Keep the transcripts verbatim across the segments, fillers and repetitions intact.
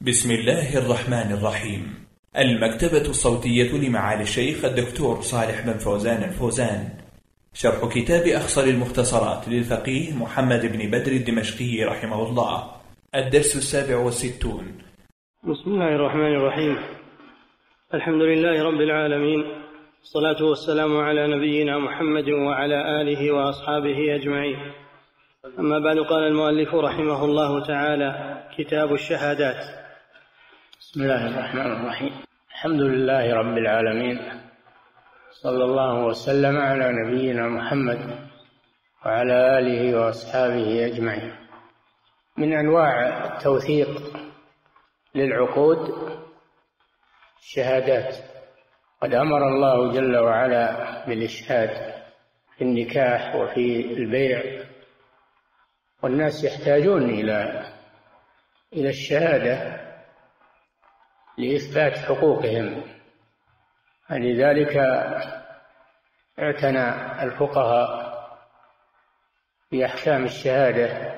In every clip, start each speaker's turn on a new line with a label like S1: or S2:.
S1: بسم الله الرحمن الرحيم. المكتبة الصوتية لمعالي الشيخ الدكتور صالح بن فوزان الفوزان، شرح كتاب أخصر المختصرات للفقيه محمد بن بدر الدمشقي رحمه الله، الدرس السابع والستون.
S2: بسم الله الرحمن الرحيم. الحمد لله رب العالمين، الصلاة والسلام على نبينا محمد وعلى آله وأصحابه أجمعين. أما بعد، قال المؤلف رحمه الله تعالى: كتاب الشهادات.
S3: بسم الله الرحمن الرحيم. الحمد لله رب العالمين، صلى الله وسلم على نبينا محمد وعلى آله وأصحابه أجمعين. من أنواع التوثيق للعقود الشهادات. قد أمر الله جل وعلا بالإشهاد في النكاح وفي البيع، والناس يحتاجون إلى إلى الشهادة لإثبات حقوقهم، لذلك اعتنى الفقهاء بأحكام الشهادة،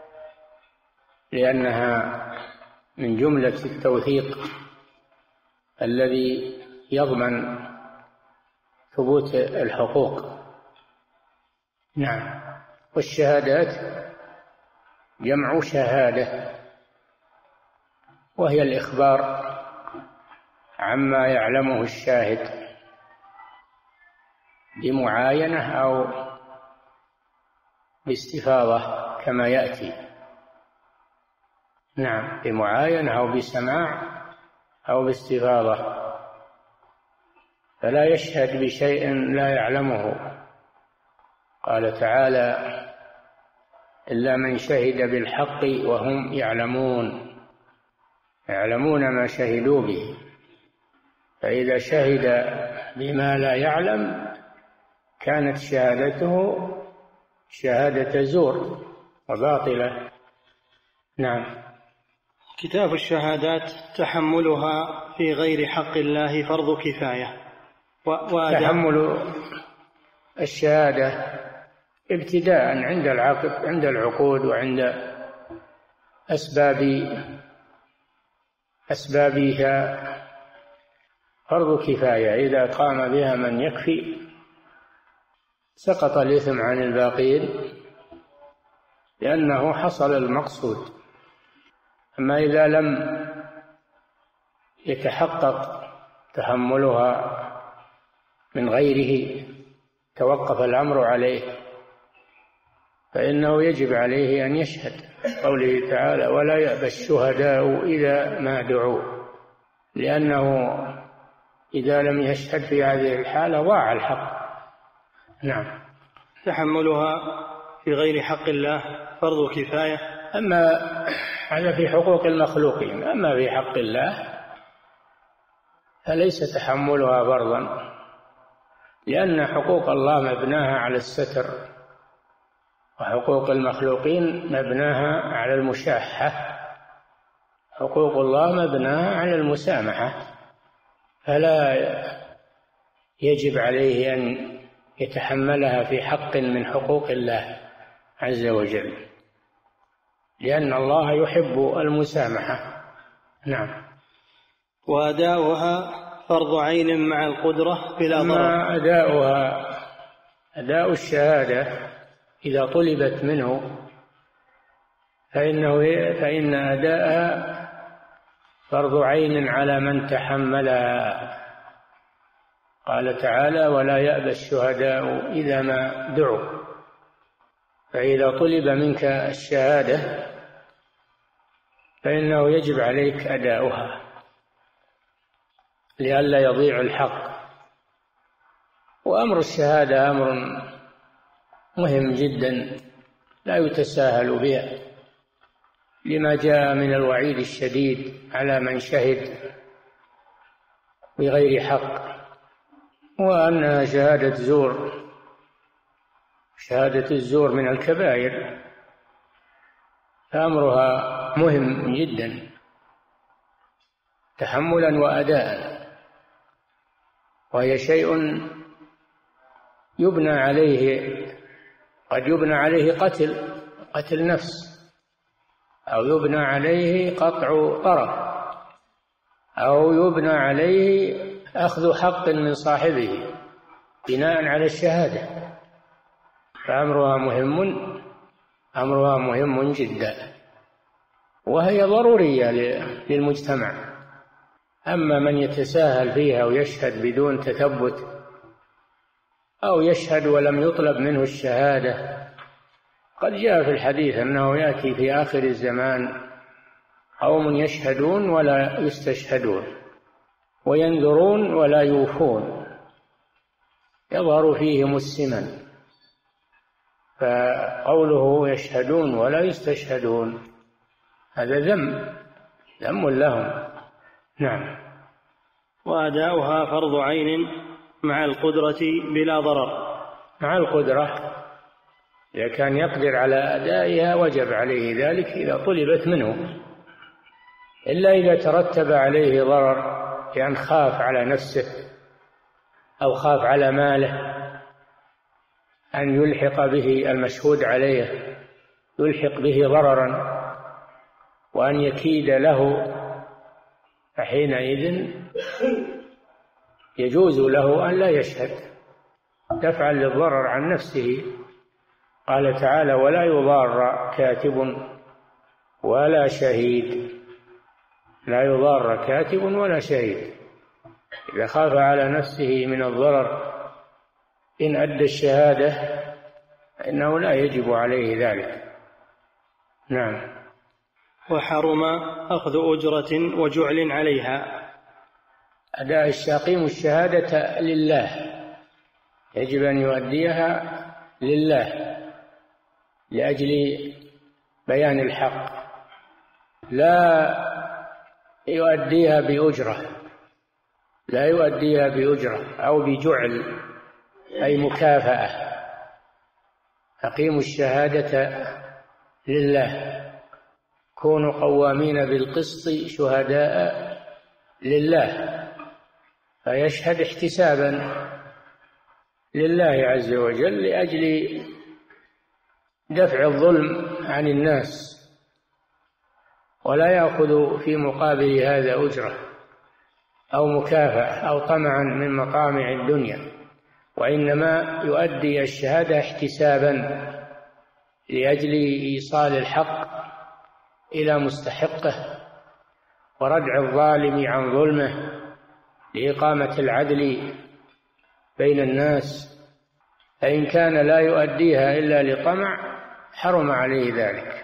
S3: لأنها من جملة التوثيق الذي يضمن ثبوت الحقوق. نعم. والشهادات جمع شهادة، وهي الإخبار عما يعلمه الشاهد بمعاينة أو باستفاضة كما يأتي. نعم، بمعاينة أو بسماع أو باستفاضة، فلا يشهد بشيء لا يعلمه. قال تعالى: إلا من شهد بالحق وهم يعلمون، يعلمون ما شهدوا به. فإذا شهد بما لا يعلم كانت شهادته شهادة زور وباطلة. نعم.
S2: كتاب الشهادات تحملها في غير حق الله فرض كفاية.
S3: تحمل الشهادة ابتداء عند العقد عند العقود وعند أسباب أسبابها فرض كفاية. إذا قام بها من يكفي سقط الإثم عن الباقين، لأنه حصل المقصود. أما إذا لم يتحقق تحملها من غيره توقف الأمر عليه، فإنه يجب عليه أن يشهد. قوله تعالى: ولا يأبى الشهداء إذا ما دعوا، لأنه إذا لم يشهد في هذه الحالة ضاع الحق. نعم.
S2: تحملها في غير حق الله فرض كفاية.
S3: أما هذا في حقوق المخلوقين، أما في حق الله فليس تحملها فرضا، لأن حقوق الله مبناها على الستر، وحقوق المخلوقين مبناها على المشاحة. حقوق الله مبناها على المسامحة، فلا يجب عليه أن يتحملها في حق من حقوق الله عز وجل، لأن الله يحب المسامحة. نعم.
S2: وأداؤها فرض عين مع القدرة بلا ضرر.
S3: أداؤها أداء الشهادة إذا طلبت منه فإنه فإن أداءها فرض عين على من تحملها. قال تعالى: ولا يأبى الشهداء إذا ما دعوا. فإذا طلب منك الشهادة فإنه يجب عليك أداؤها لئلا يضيع الحق. وأمر الشهادة أمر مهم جدا لا يتساهل به، لما جاء من الوعيد الشديد على من شهد بغير حق، وأنها شهادة زور. شهادة الزور من الكبائر، فأمرها مهم جدا تحملا وأداء، وهي شيء يبنى عليه، قد يبنى عليه قتل قتل نفس، أو يبنى عليه قطع طرف أو يبنى عليه أخذ حق من صاحبه بناء على الشهادة، فأمرها مهم أمرها مهم جدا، وهي ضرورية للمجتمع. أما من يتساهل فيها ويشهد بدون تثبت، أو يشهد ولم يطلب منه الشهادة، قد جاء في الحديث أنه يأتي في آخر الزمان قوم يشهدون ولا يستشهدون، وينذرون ولا يوفون، يظهر فيهم السمن. فقوله يشهدون ولا يستشهدون هذا ذم ذم لهم. نعم.
S2: وأداؤها فرض عين مع القدرة بلا ضرر.
S3: مع القدرة، إذا كان يقدر على أدائها وجب عليه ذلك إذا طلبت منه، إلا إذا ترتب عليه ضرر، يعني خاف على نفسه أو خاف على ماله أن يلحق به المشهود عليه، يلحق به ضررا وأن يكيد له، فحينئذ يجوز له أن لا يشهد دفعا للضرر عن نفسه. قال تعالى: ولا يضار كاتب ولا شهيد. لا يضار كاتب ولا شهيد. إذا خاف على نفسه من الضرر إن أدى الشهادة فإنه لا يجب عليه ذلك. نعم.
S2: وحرم أخذ أجرة وجعل عليها.
S3: أداء الشاقيم الشهادة لله، يجب أن يؤديها لله لأجل بيان الحق، لا يؤديها بأجرة لا يؤديها بأجرة أو بجعل أي مكافأة. أقيموا الشهادة لله، كونوا قوامين بالقسط شهداء لله، فيشهد احتسابا لله عز وجل لأجل دفع الظلم عن الناس، ولا يأخذ في مقابل هذا أجرة أو مكافأة أو طمعا من مطامع الدنيا، وإنما يؤدي الشهادة احتسابا لأجل إيصال الحق إلى مستحقه وردع الظالم عن ظلمه لإقامة العدل بين الناس. فإن كان لا يؤديها إلا لطمع حرم عليه ذلك،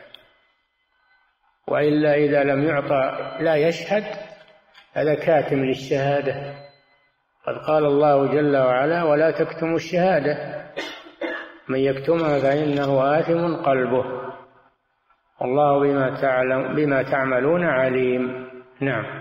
S3: وإلا إذا لم يعطى لا يشهد، هذا كاتم للشهادة. قد قال الله جل وعلا: ولا تكتموا الشهادة من يكتمها فإنه آثم قلبه والله بما تعلم بما تعملون عليم. نعم.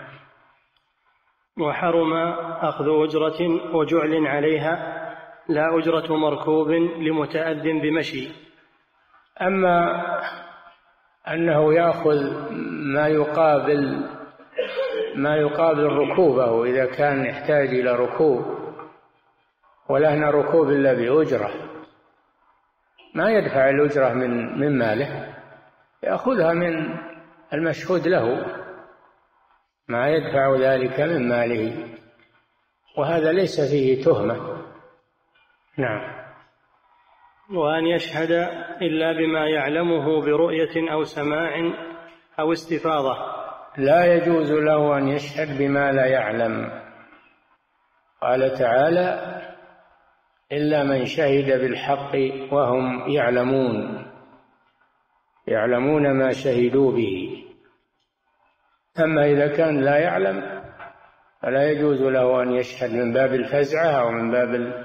S2: وحرم أخذ أجرة وجعل عليها، لا أجرة مركوب لمتأذ بمشي.
S3: أما أنه يأخذ ما يقابل ما يقابل ركوبه إذا كان يحتاج إلى ركوب، ولهنا ركوب إلا بأجرة، ما يدفع الأجرة من من ماله، يأخذها من المشهود له، ما يدفع ذلك من ماله، وهذا ليس فيه تهمة. نعم.
S2: وأن يشهد إلا بما يعلمه برؤية أو سماع أو استفاضة.
S3: لا يجوز له أن يشهد بما لا يعلم. قال تعالى: إلا من شهد بالحق وهم يعلمون يعلمون ما شهدوا به. أما إذا كان لا يعلم فلا يجوز له أن يشهد من باب الفزعة أو من باب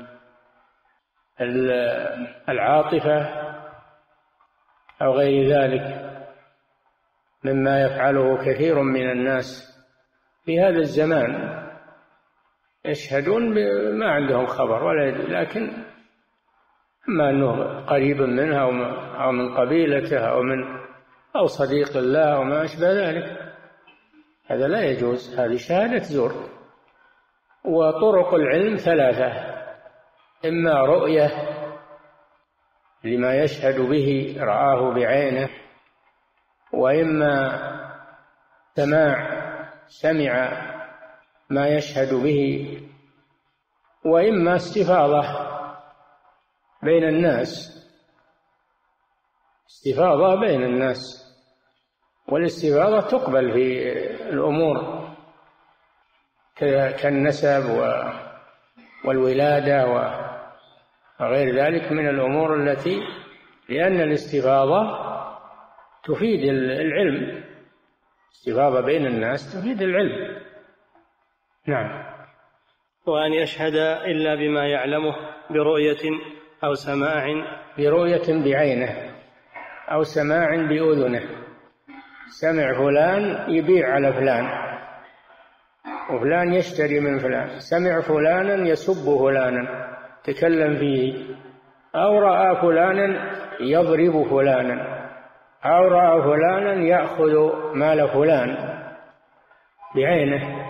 S3: العاطفة أو غير ذلك مما يفعله كثير من الناس في هذا الزمان، يشهدون ما عندهم خبر ولا يدري، لكن أما أنه قريب منها أو من قبيلته أو من أو صديق الله أو ما أشبه ذلك، هذا لا يجوز، هذه شهادة زور. وطرق العلم ثلاثة: إما رؤية لما يشهد به رآه بعينه، وإما سماع سمع ما يشهد به، وإما استفاضة بين الناس، استفاضة بين الناس. والاستفاضة تقبل في الأمور كالنسب والولادة وغير ذلك من الأمور التي، لأن الاستفاضة تفيد العلم، استفاضة بين الناس تفيد العلم. نعم.
S2: وأن يشهد إلا بما يعلمه برؤية أو سماع،
S3: برؤية بعينه أو سماع بأذنه. سمع فلان يبيع على فلان، وفلان يشتري من فلان، سمع فلانا يسب فلانا تكلم فيه، أو رأى فلانا يضرب فلانا، أو رأى فلانا يأخذ مال فلان بعينه،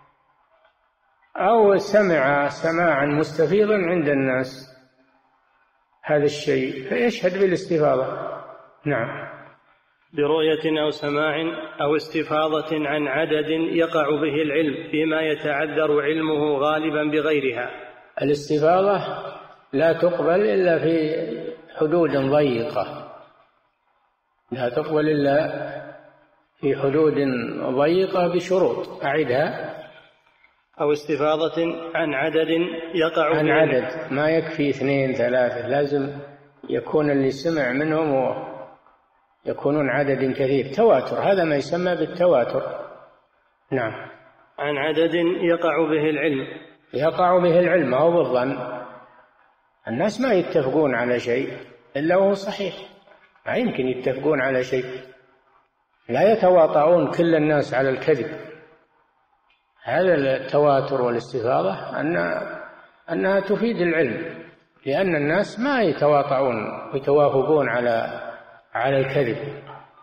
S3: أو سمع سماعا مستفيضا عند الناس هذا الشيء فيشهد بالاستفاضة. نعم.
S2: برؤية أو سماع أو استفاضة عن عدد يقع به العلم فيما يتعذر علمه غالبا بغيرها.
S3: الاستفاضة لا تقبل إلا في حدود ضيقة، لا تقبل إلا في حدود ضيقة بشروط. أعدها.
S2: أو استفاضة عن عدد يقع
S3: عن عدد، ما يكفي اثنين ثلاثة، لازم يكون اللي سمع منهم يكونون عدد كثير، تواتر، هذا ما يسمى بالتواتر. نعم.
S2: عن عدد يقع به العلم،
S3: يقع به العلم أو بالظن. الناس ما يتفقون على شيء إلا وهو صحيح، ما يمكن يتفقون على شيء، لا يتواطؤون كل الناس على الكذب. هذا التواتر والاستفاضة أن أنها تفيد العلم، لأن الناس ما يتواطؤون ويتوافقون على على الكذب،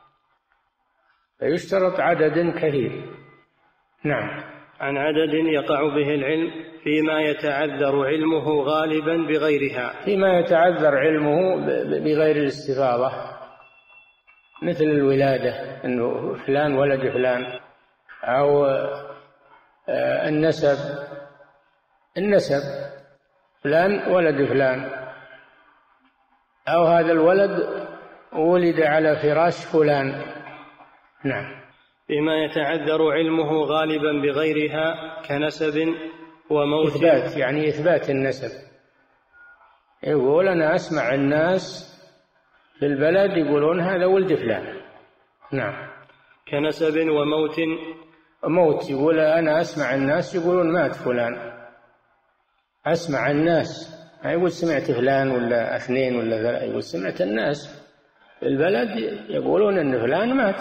S3: فيشترط عدد كثير. نعم.
S2: عن عدد يقع به العلم فيما يتعذر علمه غالبا بغيرها،
S3: فيما يتعذر علمه بغير الاستفاضة، مثل الولادة، أنه فلان ولد فلان، أو النسب، النسب فلان ولد فلان، أو هذا الولد ولد على فراش فلان. نعم.
S2: بما يتعذر علمه غالبا بغيرها كنسب وموت.
S3: إثبات، يعني إثبات النسب. يقول أنا أسمع الناس في البلد يقولون هذا ولد فلان. نعم.
S2: كنسب وموت.
S3: موت، يقول أنا أسمع الناس يقولون مات فلان، أسمع الناس، ما يقول سمعت فلان ولا اثنين ولا ثلاثة، يقول سمعت الناس في البلد يقولون أن فلان مات،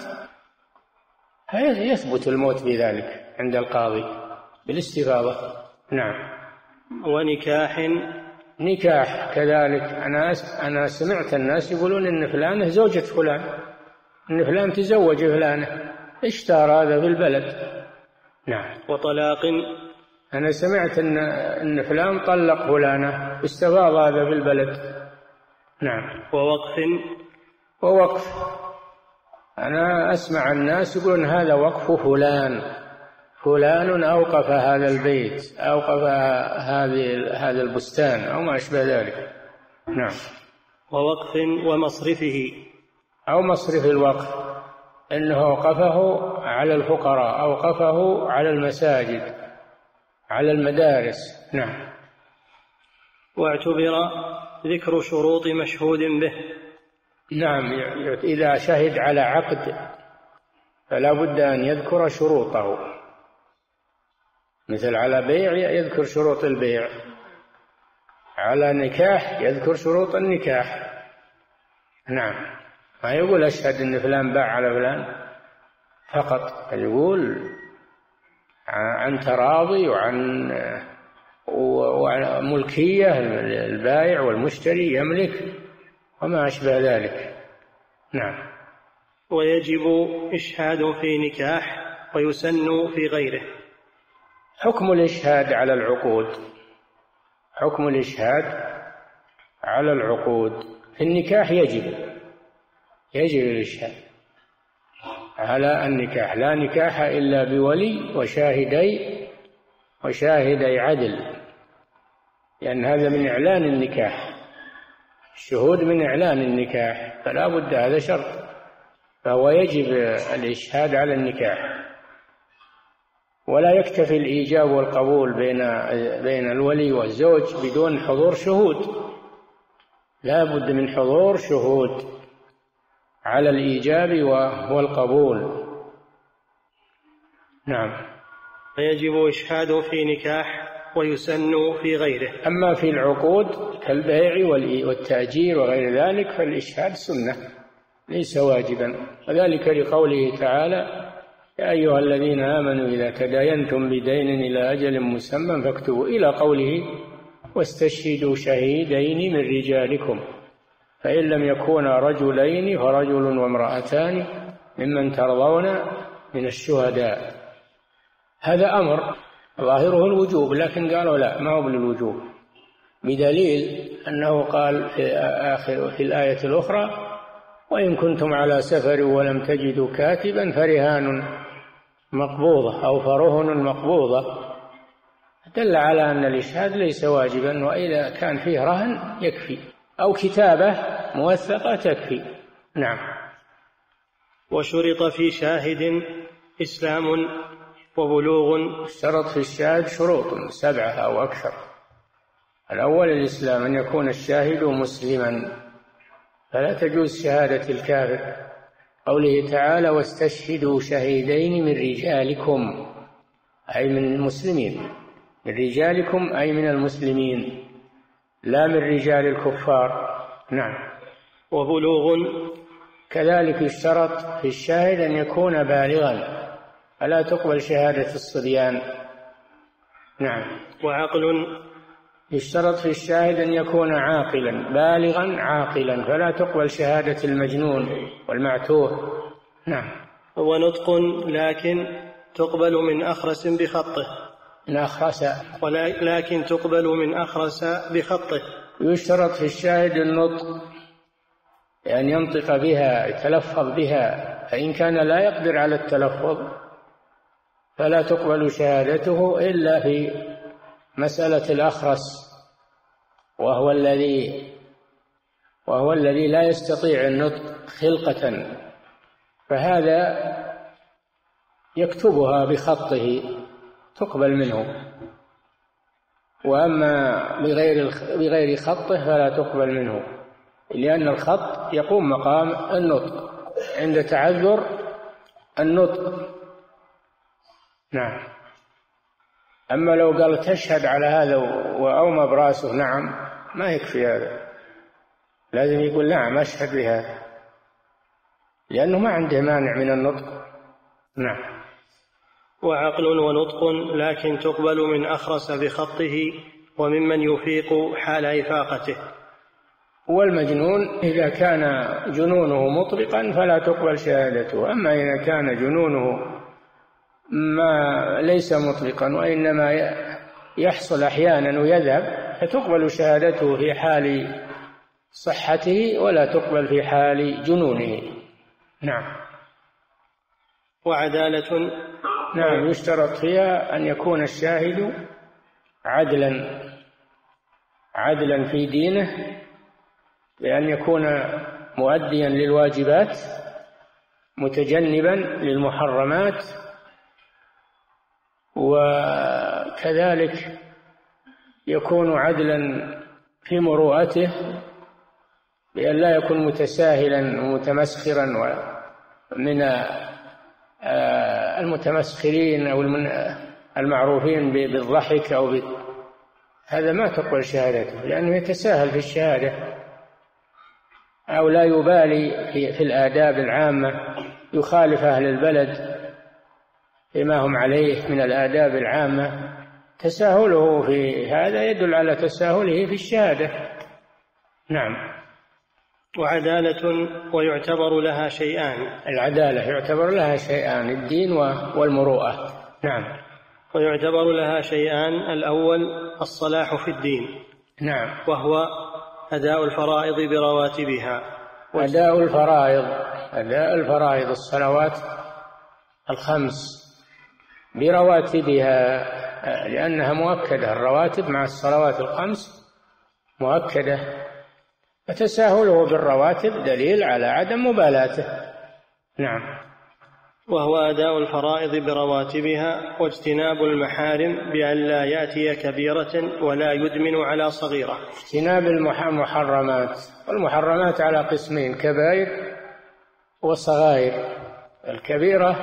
S3: يثبت الموت بذلك عند القاضي بالاستفاضة. نعم.
S2: ونكاح.
S3: نكاح كذلك، أنا أنا سمعت الناس يقولون أن فلانة زوجة فلان، أن فلان تزوج فلانة، اشتهر هذا في البلد. نعم.
S2: وطلاق.
S3: أنا سمعت أن أن فلان طلق فلانة، استفاض هذا في البلد. نعم.
S2: ووقف.
S3: ووقف، أنا أسمع الناس يقولون هذا وقف فلان، فلان أوقف هذا البيت، أوقف هذه هذا البستان، أو ما أشبه ذلك. نعم.
S2: ووقف ومصرفه،
S3: أو مصرف الوقف، أنه وقفه على الفقراء، أوقفه على المساجد، على المدارس. نعم.
S2: واعتبر ذكر شروط مشهود به.
S3: نعم. إذا شهد على عقد فلا بد أن يذكر شروطه، مثل على بيع يذكر شروط البيع، على نكاح يذكر شروط النكاح. نعم. ما يقول أشهد أن فلان باع على فلان فقط، يقول عن تراضي وعن وملكية، البائع والمشتري يملك وما أشبه ذلك. نعم.
S2: ويجب إشهاد في نكاح ويسن في غيره.
S3: حكم الإشهاد على العقود، حكم الإشهاد على العقود في النكاح يجب يجب الإشهاد على النكاح، لا نكاح إلا بولي وشاهدي وشاهدي عدل، لأن هذا من إعلان النكاح، الشهود من إعلان النكاح، فلا بد، هذا شرط، فهو يجب الإشهاد على النكاح. ولا يكتفي الإيجاب والقبول بين بين الولي والزوج بدون حضور شهود، لا بد من حضور شهود على الإيجاب والقبول. نعم.
S2: فيجب إشهاده في نكاح ويسن في غيره.
S3: أما في العقود كالبيع والتأجير وغير ذلك فالإشهاد سنة ليس واجبا، وذلك لقوله تعالى: يا أيها الذين آمنوا إذا تداينتم بدين إلى أجل مسمى فاكتبوا، إلى قوله: واستشهدوا شهيدين من رجالكم فإن لم يكونا رجلين فرجل وامرأتان ممن ترضون من الشهداء. هذا أمر ظاهره الوجوب، لكن قالوا لا، ما هو بالوجوب، بدليل أنه قال في آخر في الآية الأخرى: وإن كنتم على سفر ولم تجدوا كاتبا فرهان مقبوضة أو فرهن مقبوضة، دل على أن الإشهاد ليس واجبا، وإذا كان فيه رهن يكفي، أو كتابة موثقة تكفي. نعم.
S2: وشرط في شاهد إسلام وبلوغ.
S3: اشترط في الشاهد شروط سبعة أو أكثر. الأول الإسلام، أن يكون الشاهد مسلما، فلا تجوز شهادة الكافر، قوله تعالى: واستشهدوا شهيدين من رجالكم، أي من المسلمين، من رجالكم أي من المسلمين، لا من رجال الكفار. نعم.
S2: وبلوغ،
S3: كذلك اشترط في الشاهد أن يكون بالغا، فلا تقبل شهادة الصبيان. نعم.
S2: وعقل،
S3: يشترط في الشاهد أن يكون عاقلا بالغا عاقلا، فلا تقبل شهادة المجنون والمعتوه. نعم.
S2: ونطق، لكن تقبل من أخرس بخطه.
S3: من أخرس،
S2: ولكن تقبل من أخرس بخطه.
S3: يشترط في الشاهد النطق، يعني ينطق بها، يتلفظ بها، فإن كان لا يقدر على التلفظ فلا تقبل شهادته إلا في مسألة الأخرس، وهو الذي وهو الذي لا يستطيع النطق خلقة، فهذا يكتبها بخطه تقبل منه، وأما بغير بغير خطه فلا تقبل منه، لأن الخط يقوم مقام النطق عند تعذر النطق. نعم. أما لو قال تشهد على هذا وأومى براسه نعم، ما يكفي هذا، لازم يقول نعم أشهد بهذا، لأنه ما عنده مانع من النطق. نعم.
S2: وعقل ونطق، لكن تقبل من أخرس بخطه وممن يفيق حال إفاقته.
S3: والمجنون إذا كان جنونه مطبقا فلا تقبل شهادته، أما إذا كان جنونه ما ليس مطلقا وإنما يحصل أحيانا ويذهب فتقبل شهادته في حال صحته ولا تقبل في حال جنونه. نعم.
S2: وعدالة،
S3: نعم، يشترط فيها أن يكون الشاهد عدلا عدلا في دينه، بأن يكون مؤديا للواجبات متجنبا للمحرمات، وكذلك يكون عدلا في مروءته، بأن لا يكون متساهلا ومتمسخرا من المتمسخرين أو المعروفين بالضحك أو ب... هذا ما تقبل شهادته، لأنه يتساهل في الشهادة، أو لا يبالي في الآداب العامة، يخالف أهل البلد فيما هم عليه من الآداب العامة. تساهله في هذا يدل على تساهله في الشهادة. نعم.
S2: وعدالة، ويعتبر لها شيئان.
S3: العدالة يعتبر لها شيئان، الدين والمروءة. نعم.
S2: ويعتبر لها شيئان، الأول الصلاح في الدين.
S3: نعم.
S2: وهو أداء الفرائض برواتبها.
S3: أداء الفرائض أداء الفرائض الصلوات الخمس برواتبها لأنها مؤكدة، الرواتب مع الصلوات الخمس مؤكدة، فتساهله بالرواتب دليل على عدم مبالاته. نعم.
S2: وهو أداء الفرائض برواتبها واجتناب المحارم بأن لا يأتي كبيرة ولا يدمن على صغيرة.
S3: اجتناب المحرمات، والمحرمات على قسمين: كبائر وصغائر. الكبيرة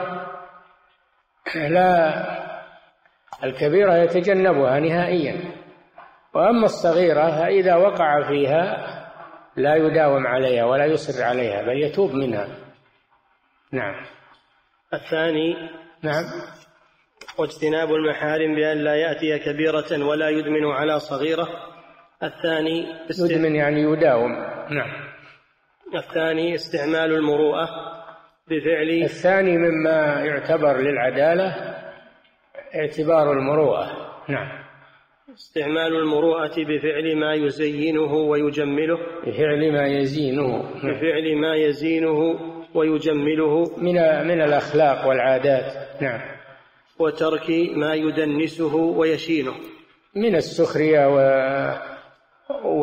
S3: لا الكبيرة يتجنبها نهائيا، وأما الصغيرة فإذا وقع فيها لا يداوم عليها ولا يصر عليها بل يتوب منها. نعم.
S2: الثاني
S3: نعم
S2: واجتناب المحارم بأن لا يأتي كبيرة ولا يدمن على صغيرة. الثاني
S3: است... يدمن يعني يداوم. نعم.
S2: الثاني استعمال المروءة بفعل.
S3: الثاني مما يعتبر للعدالة اعتبار المروءة. نعم.
S2: استعمال المروءة بفعل ما يزينه ويجمله.
S3: بفعل ما يزينه.
S2: بفعل ما يزينه ويجمله
S3: من من الأخلاق والعادات. نعم.
S2: وترك ما يدنسه ويشينه
S3: من السخرية و, و...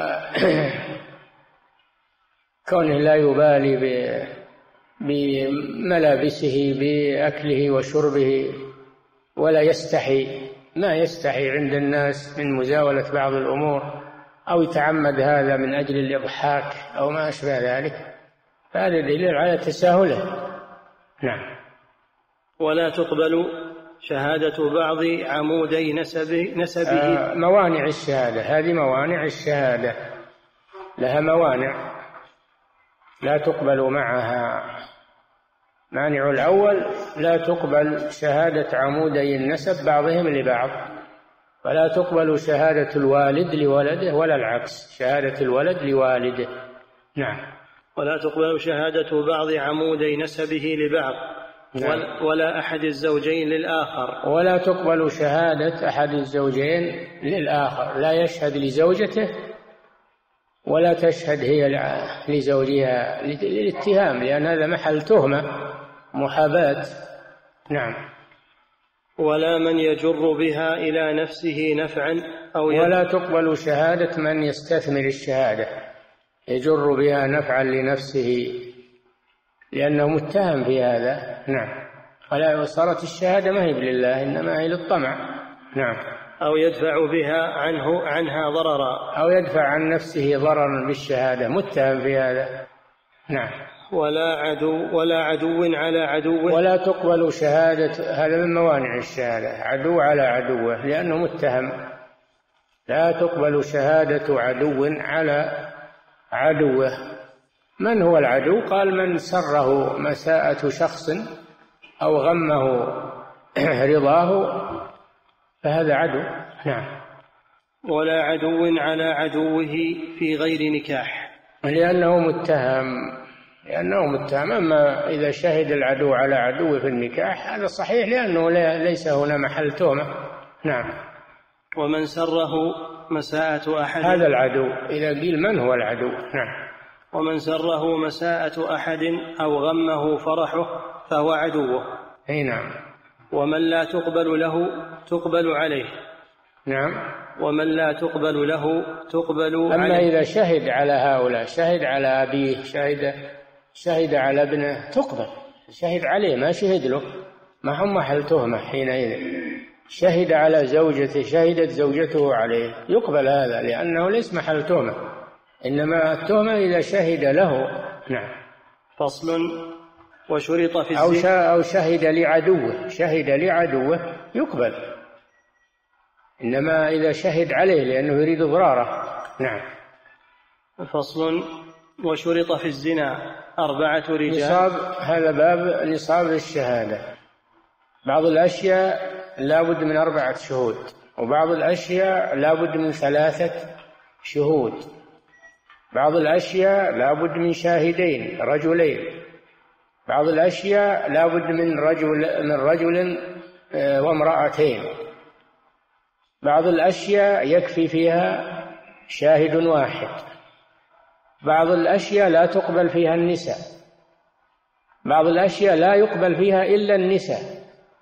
S3: كونه لا يبالي ب... بملابسه بأكله وشربه، ولا يستحي ما يستحي عند الناس من مزاولة بعض الأمور، أو يتعمد هذا من أجل الإضحاك أو ما أشبه ذلك، هذا دليل على تساهله. نعم.
S2: ولا تقبل شهادة بعض عمودي نسبه, نسبه
S3: آه موانع الشهادة، هذه موانع الشهادة لها موانع لا تقبل معها. مانع الأول: لا تقبل شهادة عمودي النسب بعضهم لبعض، ولا تقبل شهادة الوالد لولده ولا العكس، شهادة الولد لوالده. نعم.
S2: ولا تقبل شهادة بعض عمودي نسبه لبعض. نعم. ولا أحد الزوجين للآخر.
S3: ولا تقبل شهادة أحد الزوجين للآخر، لا يشهد لزوجته ولا تشهد هي لزوجها للاتهام، لأن هذا محل تهمة محاباة. نعم.
S2: ولا من يجر بها إلى نفسه نفعا أو
S3: ولا تقبل شهادة من يستثمر الشهادة يجر بها نفعا لنفسه، لأنه متهم في هذا. نعم. ولا صارت الشهادة ما هي لله، إنما هي للطمع. نعم.
S2: أو يدفع بها عنه عنها ضررا،
S3: أو يدفع عن نفسه ضررا بالشهادة، متهم في هذا. نعم.
S2: ولا عدو ولا عدو على عدوه.
S3: ولا تقبل شهادة، هذا من موانع الشهادة، عدو على عدوه لأنه متهم. لا تقبل شهادة عدو على عدوه. من هو العدو؟ قال: من سره مساءة شخص أو غمه رضاه فهذا عدو. نعم.
S2: ولا عدو على عدوه في غير نكاح،
S3: لأنه متهم لأنه متهم. أما إذا شهد العدو على عدوه في النكاح هذا صحيح، لأنه ليس هنا محل تهمة. نعم.
S2: ومن سره مساءة أحد،
S3: هذا العدو. إذا قيل من هو العدو؟ نعم.
S2: ومن سره مساءة أحد أو غمه فرحه فهو عدوه.
S3: أي نعم.
S2: ومن لا تقبل له تقبل عليه.
S3: نعم.
S2: ومن لا تقبل له تقبل
S3: أما
S2: عليه.
S3: إذا شهد على هؤلاء، شهد على أبيه، شهد شهد على ابنه، تقبل. شهد عليه ما شهد له، ما هم محل تهمة حينئذ. شهد على زوجته، شهدت زوجته عليه، يقبل هذا لأنه ليس محل تهمة، إنما التهمة إذا شهد له. نعم.
S2: فصل. وشرط في
S3: أو أو شهد لعدوه، شهد لعدوه يقبل، إنما إذا شهد عليه لأنه يريد ضراره. نعم.
S2: فصل. وشرط في الزنا أربعة رجال.
S3: نصاب، هذا باب نصاب الشهادة. بعض الأشياء لا بد من أربعة شهود، وبعض الأشياء لا بد من ثلاثة شهود، بعض الأشياء لا بد من شاهدين رجلين، بعض الأشياء لا بد من رجل من رجل وامرأتين، بعض الأشياء يكفي فيها شاهد واحد، بعض الأشياء لا تقبل فيها النساء، بعض الأشياء لا يقبل فيها إلا النساء،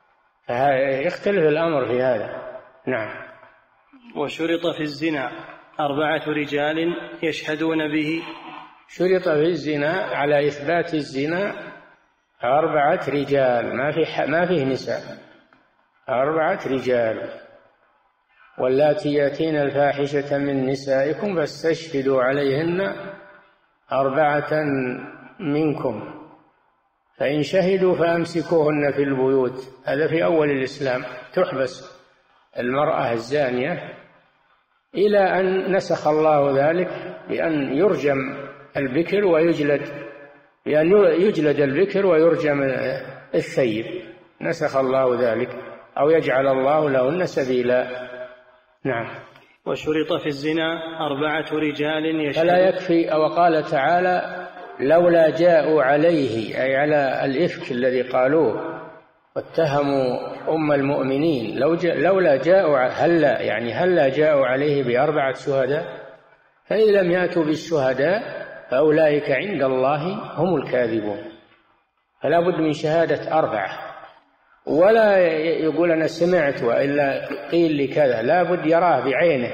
S3: فيختلف الأمر في هذا. نعم.
S2: وشرط في الزنا أربعة رجال يشهدون به.
S3: شرط في الزنا على إثبات الزنا أربعة رجال، ما في ما فيه نساء، أربعة رجال. واللاتي يأتين الفاحشة من نسائكم فاستشهدوا عليهن أربعة منكم فإن شهدوا فأمسكوهن في البيوت. هذا في أول الإسلام، تحبس المرأة الزانية إلى أن نسخ الله ذلك بأن يرجم البكر ويجلد، بأن يجلد البكر ويرجم الثيب، نسخ الله ذلك، أو يجعل الله لهن سبيلا. نعم.
S2: وشرط في الزنا أربعة رجال يشهدون.
S3: فلا يكفي، أو قال تعالى لولا جاءوا عليه، أي على الإفك الذي قالوه واتهموا أم المؤمنين، لو جاء لولا جاءوا هلا يعني هلا جاءوا عليه بأربعة شهداء، فإن لم يأتوا بالشهداء فأولئك عند الله هم الكاذبون. فلا بد من شهادة أربعة، ولا يقول أنا سمعت وإلا قيل لي كذا، لا بد يراه بعينه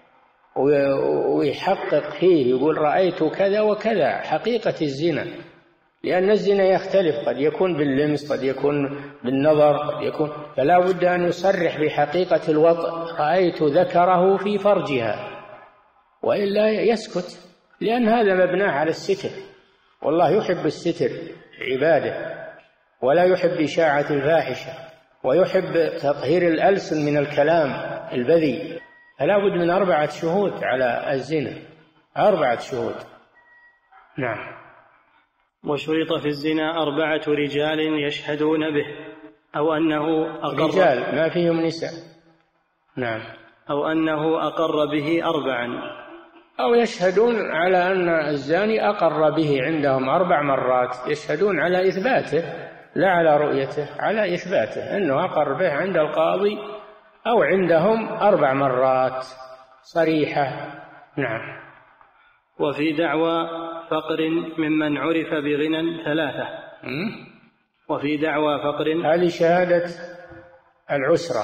S3: ويحقق فيه، يقول رأيت كذا وكذا، حقيقة الزنا، لأن الزنا يختلف، قد يكون باللمس، قد يكون بالنظر، قد يكون، فلا بد أن يصرح بحقيقة الوضع، رأيت ذكره في فرجها، وإلا يسكت، لأن هذا مبناه على الستر، والله يحب الستر عباده، ولا يحب إشاعة الفاحشة، ويحب تطهير الألسن من الكلام البذيء. فلا بد من أربعة شهود على الزنا، أربعة شهود. نعم.
S2: وشرط في الزنا أربعة رجال يشهدون به، أو أنه أقر
S3: رجال ما فيهم نساء. نعم.
S2: أو أنه أقر به أربعا،
S3: أو يشهدون على أن الزاني أقر به عندهم أربع مرات، يشهدون على إثباته لا على رؤيته، على إثباته أنه أقر به عند القاضي أو عندهم أربع مرات صريحة. نعم.
S2: وفي دعوى فقر ممن عرف بغنى ثلاثة. وفي دعوى فقر،
S3: هذه شهادة العسرة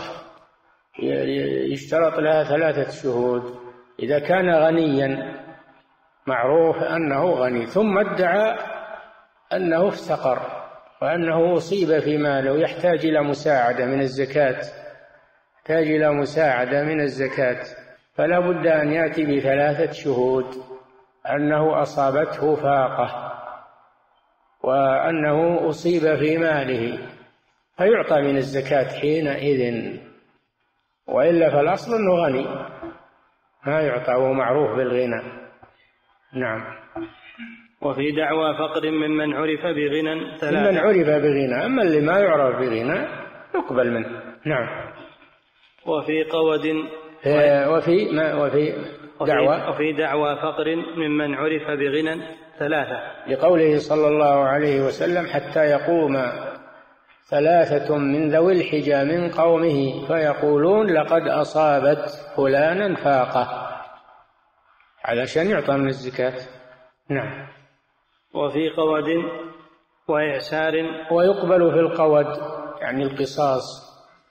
S3: يشترط لها ثلاثة شهود. إذا كان غنيا معروف أنه غني ثم ادعى أنه افتقر وأنه أصيب في ماله يحتاج إلى مساعدة من الزكاة، يحتاج إلى مساعدة من الزكاة، فلا بد أن يأتي بثلاثة شهود أنه أصابته فاقة وأنه أصيب في ماله، فيعطى من الزكاة حينئذ، وإلا فالأصل أنه غني ما يعطى وهو معروف بالغنى. نعم.
S2: وفي دعوى فقر ممن عرف بغنى ثلاثة.
S3: ممن عرف بغنى، أما اللي ما يعرف بغنى يقبل منه. نعم.
S2: وفي قود
S3: وفي ما وفي دعوى
S2: وفي دعوى فقر ممن عرف بغنى ثلاثة،
S3: لقوله صلى الله عليه وسلم حتى يقوم ثلاثة من ذوي الحجى من قومه فيقولون لقد أصابت فلانا فاقة، علشان يعطى من الزكاة. نعم.
S2: وفي قود وإعسار،
S3: ويقبل في القود يعني القصاص،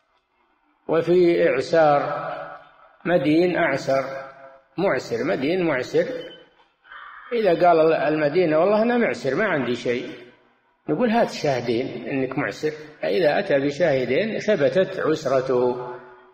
S3: وفي إعسار مدين أعسر معسر، مدين معسر، إذا قال المدينة والله أنا معسر ما عندي شيء، نقول هات شاهدين إنك معسر، فإذا أتى بشاهدين ثبتت عسرته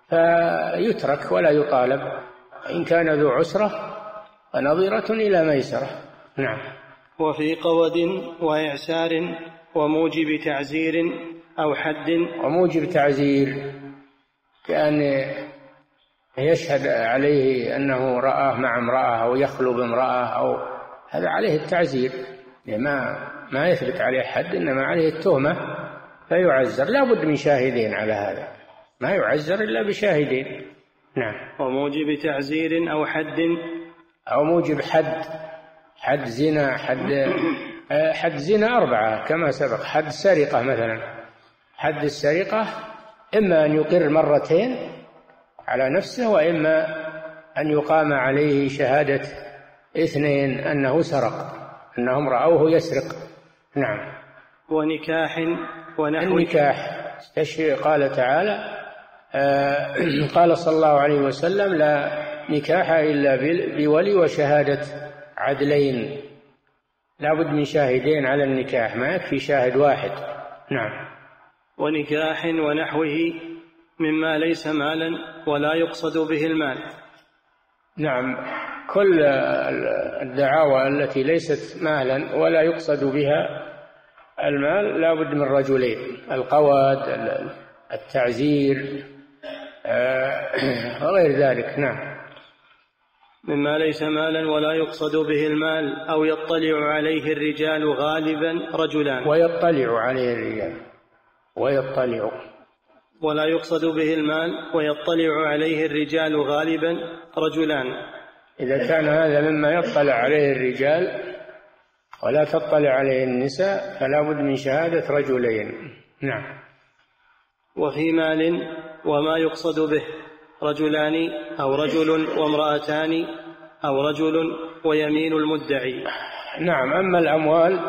S3: فيترك ولا يطالب، إن كان ذو عسرة فنظيرة إلى ميسرة. نعم.
S2: وفي قود وإعسار وموجب تعزير أو حد.
S3: وموجب تعزير كأن يشهد عليه أنه رآه مع امرأة أو يخلو بامرأة، أو هذا عليه التعزير، ما ما يثبت عليه حد، إنما عليه التهمة فيعزر. لا بد من شاهدين على هذا، ما يعزر إلا بشاهدين. نعم.
S2: وموجب تعزير أو حد،
S3: أو موجب حد، حد زنا، حد حد زنا أربعة كما سبق. حد السرقة مثلا، حد السرقة إما أن يقر مرتين على نفسه، وإما أن يقام عليه شهادة اثنين أنه سرق، أنهم رأوه يسرق. نعم.
S2: ونكاح ونحو.
S3: النكاح قال تعالى آه قال صلى الله عليه وسلم لا نكاح إلا بولي وشهادة عدلين، لا بد من شاهدين على النكاح، ما يكفي شاهد واحد. نعم.
S2: ونكاح ونحوه مما ليس مالا ولا يقصد به المال.
S3: نعم، كل الدعاوى التي ليست مالا ولا يقصد بها المال لا بد من رجلين، القواد، التعزير وغير ذلك. نعم.
S2: مما ليس مالا ولا يقصد به المال أو يطلع عليه الرجال غالبا رجلان.
S3: ويطلع عليه الرجال ويطلع
S2: ولا يقصد به المال ويطلع عليه الرجال غالبا رجلان.
S3: إذا كان هذا مما يطلع عليه الرجال ولا تطلع عليه النساء فلا بد من شهادة رجلين. نعم.
S2: وفي مال وما يقصد به رجلان أو رجل وامرأتان أو رجل ويمين المدعي.
S3: نعم. أما الأموال،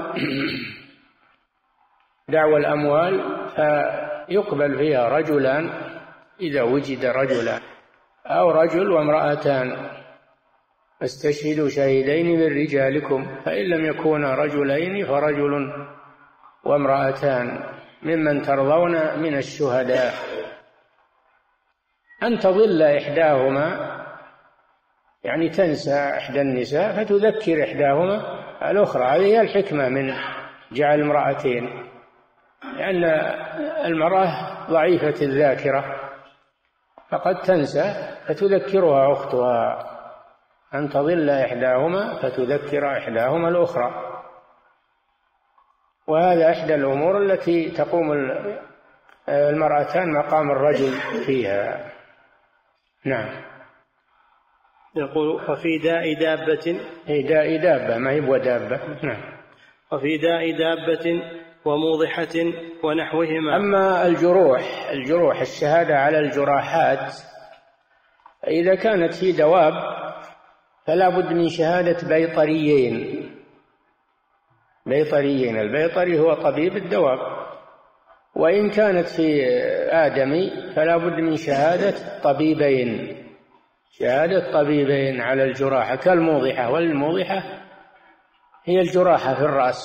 S3: دعوى الأموال فيقبل فيها رجلان إذا وجد رجلان، أو رجل وامرأتان، استشهدوا شهيدين من رجالكم فإن لم يكونا رجلين فرجل وامرأتان ممن ترضون من الشهداء أن تضل إحداهما، يعني تنسى إحدى النساء فتذكر إحداهما الأخرى. هذه هي الحكمة من جعل امرأتين، لأن المرأة ضعيفة الذاكرة فقد تنسى فتذكرها أختها، أن تضل إحداهما فتذكر إحداهما الأخرى. وهذا إحدى الأمور التي تقوم المرأتان مقام الرجل فيها. نعم.
S2: يقول وفي داء دابة،
S3: هي داء دابة ما هي ودابة. نعم.
S2: وفي داء دابة وموضحة ونحوهما.
S3: أما الجروح، الجروح الشهادة على الجراحات إذا كانت في دواب فلا بد من شهادة بيطريين. بيطريين، البيطري هو طبيب الدواب. وإن كانت في آدمي فلا بد من شهادة طبيبين، شهادة طبيبين على الجراحة كالموضحة. والموضحة هي الجراحة في الرأس،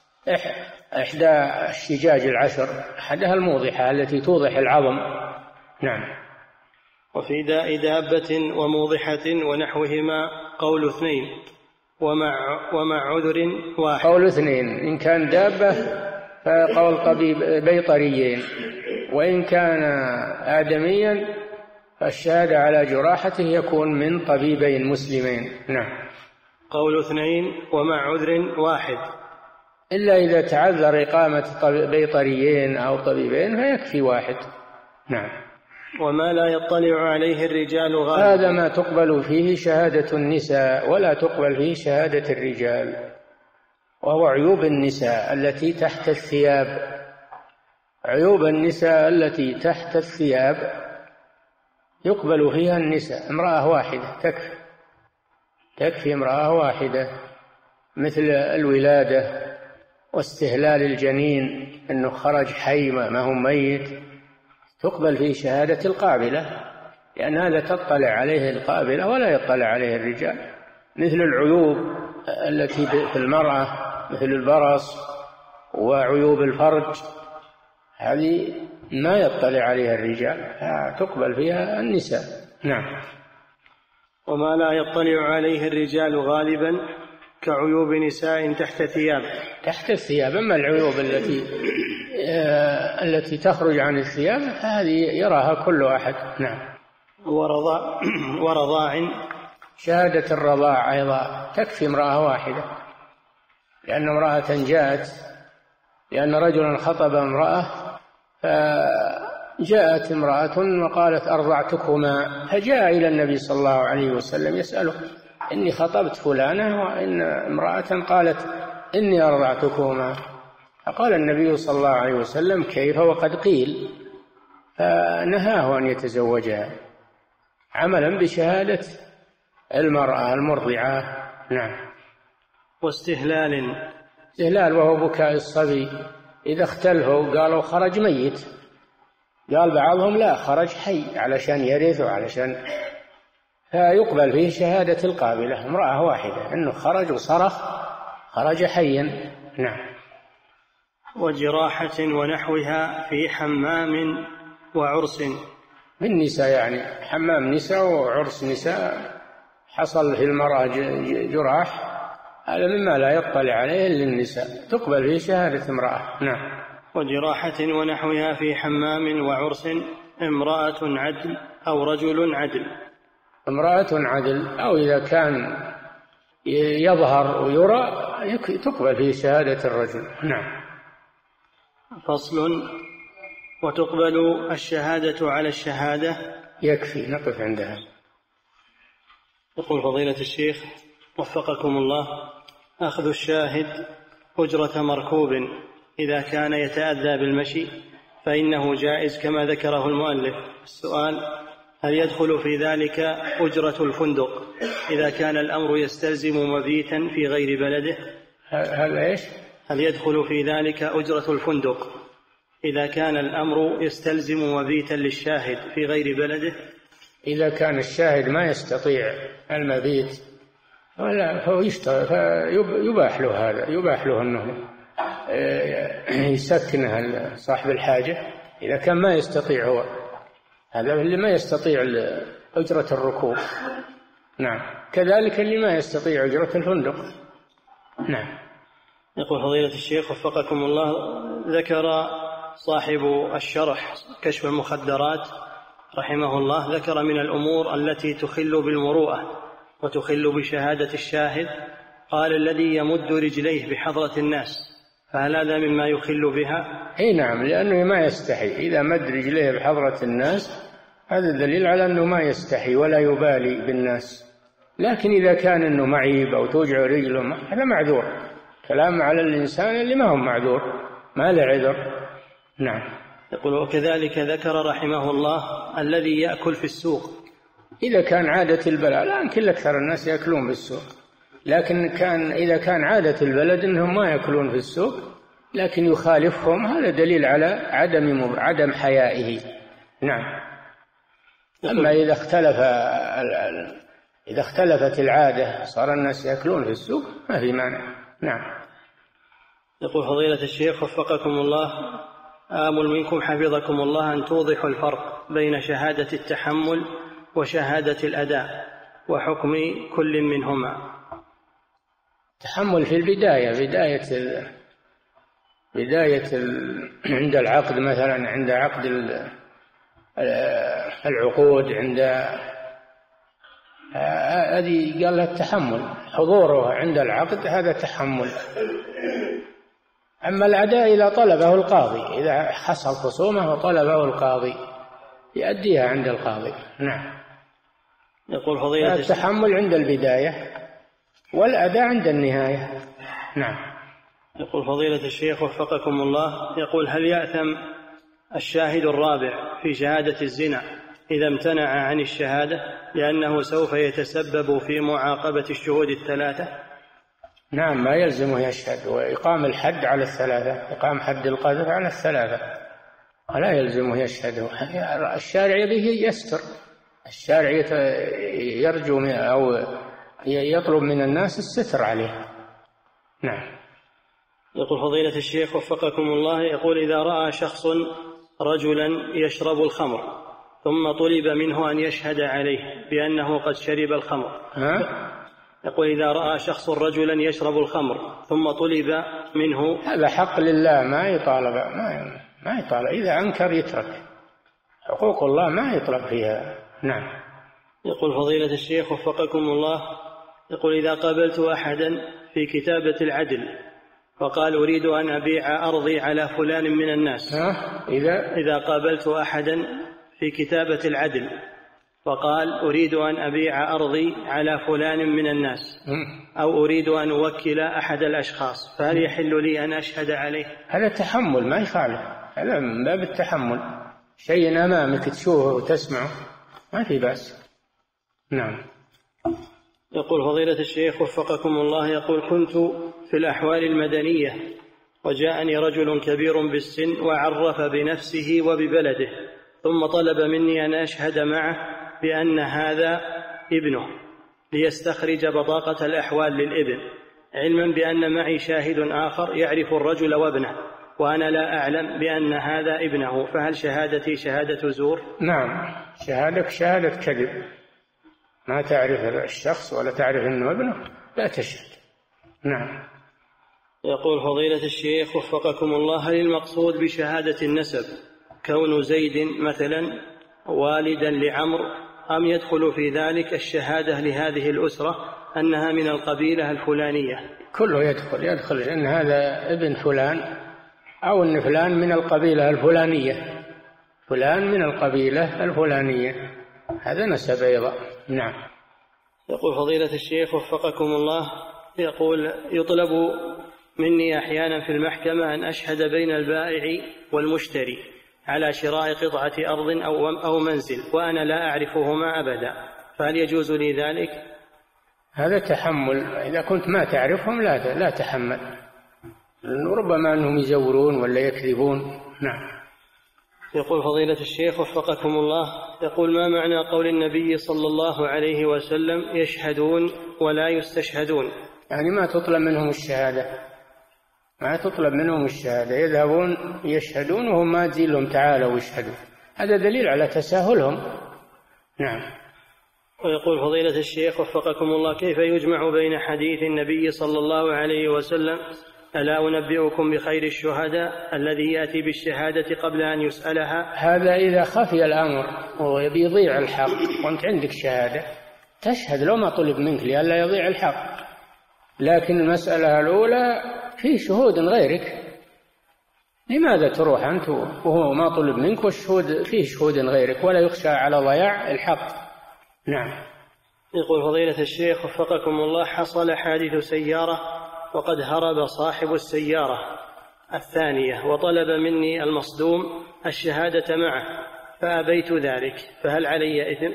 S3: إحدى الشجاج العشر أحدها الموضحة التي توضح العظم. نعم.
S2: وفي داء دابة وموضحة ونحوهما قول اثنين ومع, ومع عذر واحد.
S3: قول اثنين، إن كان دابة فقول طبيب بيطريين، وإن كان آدميا فالشهادة على جراحته يكون من طبيبين مسلمين. نعم.
S2: قول اثنين ومع عذر واحد،
S3: إلا إذا تعذر إقامة بيطريين أو طبيبين فيكفي واحد. نعم.
S2: وما لا يطلع عليه الرجال غالبا،
S3: هذا ما تقبل فيه شهادة النساء ولا تقبل فيه شهادة الرجال، وهو عيوب النساء التي تحت الثياب. عيوب النساء التي تحت الثياب يقبل فيها النساء، امرأة واحدة تكفي، تكفي امرأة واحدة، مثل الولادة واستهلال الجنين أنه خرج حي ما هو ميت، تقبل فيه شهادة القابلة، لأن هذا تطلع عليه القابلة ولا يطلع عليه الرجال. مثل العيوب التي في المرأة مثل البرص وعيوب الفرج، هذه ما يطلع عليها الرجال، تقبل فيها النساء. نعم.
S2: وما لا يطلع عليه الرجال غالبا كعيوب نساء تحت ثياب.
S3: تحت الثياب. أما العيوب التي التي تخرج عن الثياب هذه يراها كل أحد. نعم.
S2: ورضاع ورضاع
S3: شهادة الرضاع أيضا تكفي امرأة واحدة، لأن امرأة جاءت، لأن رجلا خطب امرأة فجاءت امرأة وقالت أرضعتكما، فجاء إلى النبي صلى الله عليه وسلم يسأله إني خطبت فلانة وإن امرأة قالت إني أرضعتكما، فقال النبي صلى الله عليه وسلم كيف وقد قيل، فنهاه أن يتزوجها عملا بشهادة المرأة المرضعة. نعم.
S2: واستهلال،
S3: استهلال وهو بكاء الصبي إذا اختلفوا قالوا خرج ميت، قال بعضهم لا، خرج حي علشان يرث وعلشان، فيقبل فيه شهادة القابلة امرأة واحدة أنه خرج وصرخ خرج حيا. نعم.
S2: وجراحة ونحوها في حمام وعرس.
S3: من نساء يعني حمام نساء وعرس نساء، حصل في المرأة جراح، هذا مما لا يطلع عليه إلا النساء، تقبل فيه شهادة امرأة. نعم.
S2: وجراحة ونحوها في حمام وعرس امرأة عدل أو رجل عدل.
S3: امرأة عدل، أو إذا كان يظهر ويرى تقبل فيه شهادة الرجل. نعم.
S2: فصل. وتقبل الشهادة على الشهادة.
S3: يكفي، نقف عندها.
S2: يقول فضيلة الشيخ وفقكم الله: أخذ الشاهد أجرة مركوب إذا كان يتأذى بالمشي فإنه جائز كما ذكره المؤلف. السؤال: هل يدخل في ذلك أجرة الفندق إذا كان الأمر يستلزم مبيتا في غير بلده؟
S3: هل إيش؟
S2: هل يدخل في ذلك أجرة الفندق إذا كان الأمر يستلزم مبيتا للشاهد في غير بلده؟
S3: إذا كان الشاهد ما يستطيع المبيت فهو يباح له هذا، يباح له أنه يسكنه صاحب الحاجة إذا كان ما يستطيع هو، هذا اللي ما يستطيع أجرة الركوب. نعم. كذلك اللي ما يستطيع أجرة الفندق. نعم.
S2: يقول فضيلة الشيخ وفقكم الله: ذكر صاحب الشرح كشف المخدرات رحمه الله، ذكر من الأمور التي تخل بالمروءة وتخل بشهادة الشاهد، قال: الذي يمد رجليه بحضرة الناس، فهل هذا مما يخل بها؟
S3: اي نعم، لأنه ما يستحي، إذا مد رجليه بحضرة الناس هذا دليل على أنه ما يستحي ولا يبالي بالناس. لكن إذا كان أنه معيب أو توجع رجله هذا معذور، كلام على الإنسان اللي ما هو معذور ما له عذر. نعم.
S2: يقول: وكذلك ذكر رحمه الله الذي يأكل في السوق.
S3: إذا كان عادة البلد، لا يمكن أكثر الناس يأكلون في السوق، لكن كان إذا كان عادة البلد أنهم ما يأكلون في السوق لكن يخالفهم، هذا دليل على عدم عدم حيائه. نعم. أما إذا اختلف إذا اختلفت العادة صار الناس يأكلون في السوق ما في مانع. نعم.
S2: يقول فضيلة الشيخ وفقكم الله: آمل منكم حفظكم الله أن توضحوا الفرق بين شهادة التحمل وشهادة الأداء وحكم كل منهما.
S3: التحمل في البداية، بداية ال... بداية ال... عند العقد مثلا، عند عقد ال... العقود، عند هذه قال لها التحمل، حضوره عند العقد هذا تحمل. أما الأداء إذا طلبه القاضي، إذا حصل خصومة وطلبه القاضي يؤديها عند القاضي. نعم.
S2: يقول فضيلة
S3: التحمل عند البداية والأداء عند النهاية. نعم.
S2: يقول فضيلة الشيخ وفقكم الله: يقول: هل يأثم الشاهد الرابع في شهادة الزنا إذا امتنع عن الشهادة لأنه سوف يتسبب في معاقبة الشهود الثلاثة؟
S3: نعم، ما يلزمه يشهد، وإقام الحد على الثلاثة، إقام حد القذف على الثلاثة، ولا يلزمه يشهد. الشارع به يستر، الشارع يرجو أو يطلب من الناس الستر عليه. نعم.
S2: يقول فضيلة الشيخ وفقكم الله: يقول: إذا رأى شخص رجلا يشرب الخمر ثم طلب منه أن يشهد عليه بأنه قد شرب الخمر.
S3: ها؟
S2: يقول: إذا رأى شخص رجلا يشرب الخمر ثم طلب منه،
S3: هذا حق لله ما يطالب، ما ما يطالب، إذا أنكر يترك، حقوق الله ما يطلب فيها. نعم.
S2: يقول فضيلة الشيخ وفقكم الله: يقول: إذا قابلت أحدا في كتابة العدل وقال: أريد أن أبيع أرضي على فلان من الناس.
S3: إذا
S2: إذا قابلت أحدا في كتابة العدل وقال: أريد أن أبيع أرضي على فلان من الناس، أو أريد أن أوكل أحد الأشخاص، فهل يحل لي أن أشهد عليه؟
S3: هذا تحمل ما يخالف، هذا من باب التحمل، شيء أمامك تشوفه وتسمعه ما في بأس. نعم.
S2: يقول فضيلة الشيخ وفقكم الله: يقول: كنت في الأحوال المدنية وجاءني رجل كبير بالسن وعرف بنفسه وببلده ثم طلب مني أن أشهد معه بأن هذا ابنه ليستخرج بطاقة الأحوال للابن، علما بأن معي شاهد آخر يعرف الرجل وابنه وأنا لا أعلم بأن هذا ابنه، فهل شهادتي شهادة زور؟
S3: نعم، شهادك شهادة كذب، ما تعرف الشخص ولا تعرف أنه ابنه لا تشهد. نعم.
S2: يقول فضيلة الشيخ وفقكم الله، هل المقصود بشهادة النسب كون زيد مثلا والدا لعمرو، أم يدخل في ذلك الشهادة لهذه الأسرة أنها من القبيلة الفلانية؟
S3: كله يدخل يدخل إن هذا ابن فلان أو أن فلان من القبيلة الفلانية، فلان من القبيلة الفلانية، هذا نسب أيضا. نعم.
S2: يقول فضيلة الشيخ وفقكم الله، يقول يطلب مني أحيانا في المحكمة أن أشهد بين البائع والمشتري على شراء قطعة أرض أو منزل وأنا لا أعرفهما أبدا، فهل يجوز لي ذلك؟
S3: هذا تحمل، إذا كنت ما تعرفهم لا لا تحمل، ربما أنهم يزورون ولا يكذبون. نعم.
S2: يقول فضيلة الشيخ وفقكم الله، يقول ما معنى قول النبي صلى الله عليه وسلم يشهدون ولا يستشهدون؟
S3: يعني ما تطلب منهم الشهادة، ما تطلب منهم الشهادة، يذهبون يشهدون وهم ما تجي لهم تعالوا ويشهدوا، هذا دليل على تساهلهم. نعم.
S2: ويقول فضيلة الشيخ وفقكم الله، كيف يجمع بين حديث النبي صلى الله عليه وسلم ألا أنبئكم بخير الشهداء الذي يأتي بالشهادة قبل أن يسألها؟
S3: هذا إذا خفي الأمر ويضيع الحق وأنت عندك شهادة تشهد لو ما طلب منك لئلا يضيع الحق، لكن المسألة الأولى في شهود غيرك، لماذا تروح أنت وهو ما طلب منك والشهود فيه شهود غيرك ولا يخشى على ضياع الحق؟ نعم.
S2: يقول فضيلة الشيخ وفقكم الله، حصل حادث سيارة وقد هرب صاحب السيارة الثانية وطلب مني المصدوم الشهادة معه فأبيت ذلك، فهل علي إثم؟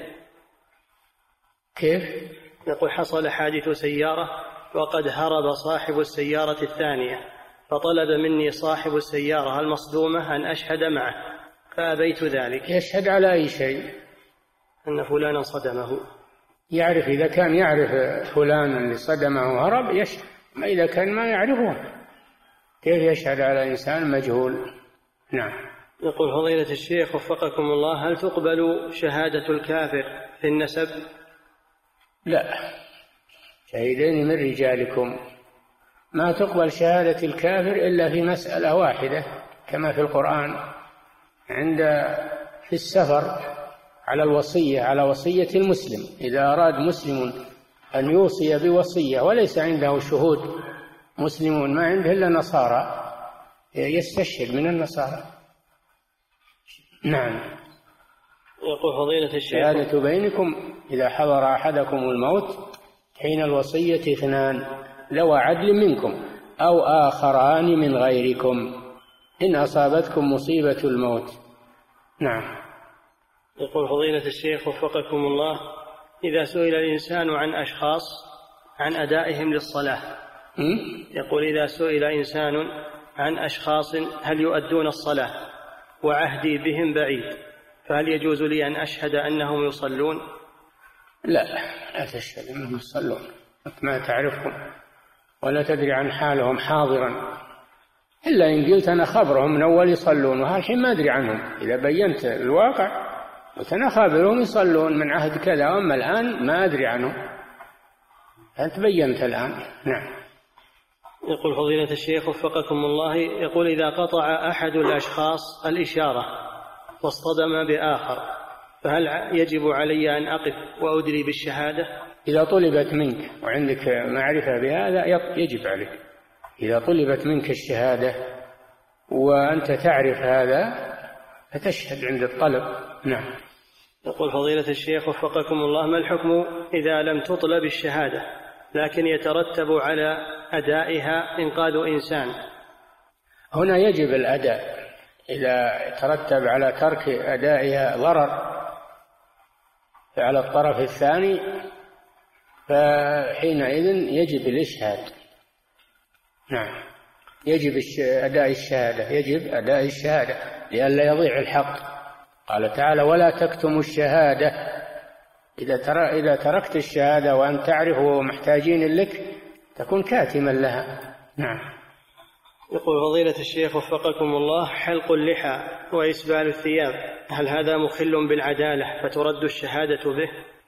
S3: كيف؟
S2: يقول حصل حادث سيارة وقد هرب صاحب السيارة الثانية فطلب مني صاحب السيارة المصدومة أن أشهد معه فأبيت ذلك.
S3: يشهد على أي شيء؟
S2: أن فلانا صدمه.
S3: يعرف، إذا كان يعرف فلان اللي صدمه هرب يشهد، ما إذا كان ما يعرفه كيف يشهد على إنسان مجهول؟ نعم.
S2: يقول فضيلة الشيخ وفقكم الله، هل تقبل شهادة الكافر في النسب؟
S3: لا، شهيدين من رجالكم، ما تقبل شهادة الكافر إلا في مسألة واحدة كما في القرآن عند في السفر على الوصية، على وصية المسلم، إذا أراد مسلم أن يوصي بوصية وليس عنده شهود مسلمون، ما عنده إلا نصارى، يستشهد من النصارى. نعم.
S2: يقول فضيلة الشيخ،
S3: شهادة بينكم إذا حضر أحدكم الموت حين الوصية اثنان ذوى عدل منكم أو آخران من غيركم إن أصابتكم مصيبة الموت. نعم.
S2: يقول فضيلة الشيخ وفقكم الله، إذا سئل الإنسان عن أشخاص عن أدائهم للصلاة، يقول إذا سئل إنسان عن أشخاص هل يؤدون الصلاة وعهدي بهم بعيد، فهل يجوز لي أن أشهد أنهم يصلون؟
S3: لا، لا تشهد أنهم يصلون، ما تعرفهم ولا تدري عن حالهم حاضرا، إلا إن قلت أنا خبرهم من أول يصلون وهالحين ما أدري عنهم. إذا بينت الواقع قلت أنا خابرهم يصلون من عهد كذا، أما الآن ما أدري عنهم، أنت بينت الآن. نعم.
S2: يقول فضيلة الشيخ وفقكم الله، يقول إذا قطع أحد الأشخاص الإشارة واصطدم بآخر فهل يجب علي أن أقف وأدري بالشهادة؟
S3: إذا طلبت منك وعندك معرفة بهذا يجب عليك، إذا طلبت منك الشهادة وأنت تعرف هذا فتشهد عند الطلب. نعم.
S2: يقول فضيلة الشيخ وفقكم الله، ما الحكم إذا لم تطلب الشهادة لكن يترتب على أدائها إنقاذ إنسان؟
S3: هنا يجب الأداء، إذا ترتب على ترك أدائها ضرر على الطرف الثاني فحينئذ يجب الإشهاد. نعم. يجب أداء الشهادة، يجب أداء الشهادة لئلا يضيع الحق. قال تعالى ولا تكتموا الشهادة. إذا, تر... إذا تركت الشهادة وأن تعرفوا محتاجين لك تكون كاتما لها. نعم.
S2: يقول فضيلة الشيخ وفقكم الله حلق اللحى وإسبال الثياب هل هذا مخل بالعدالة فترد الشهادة به؟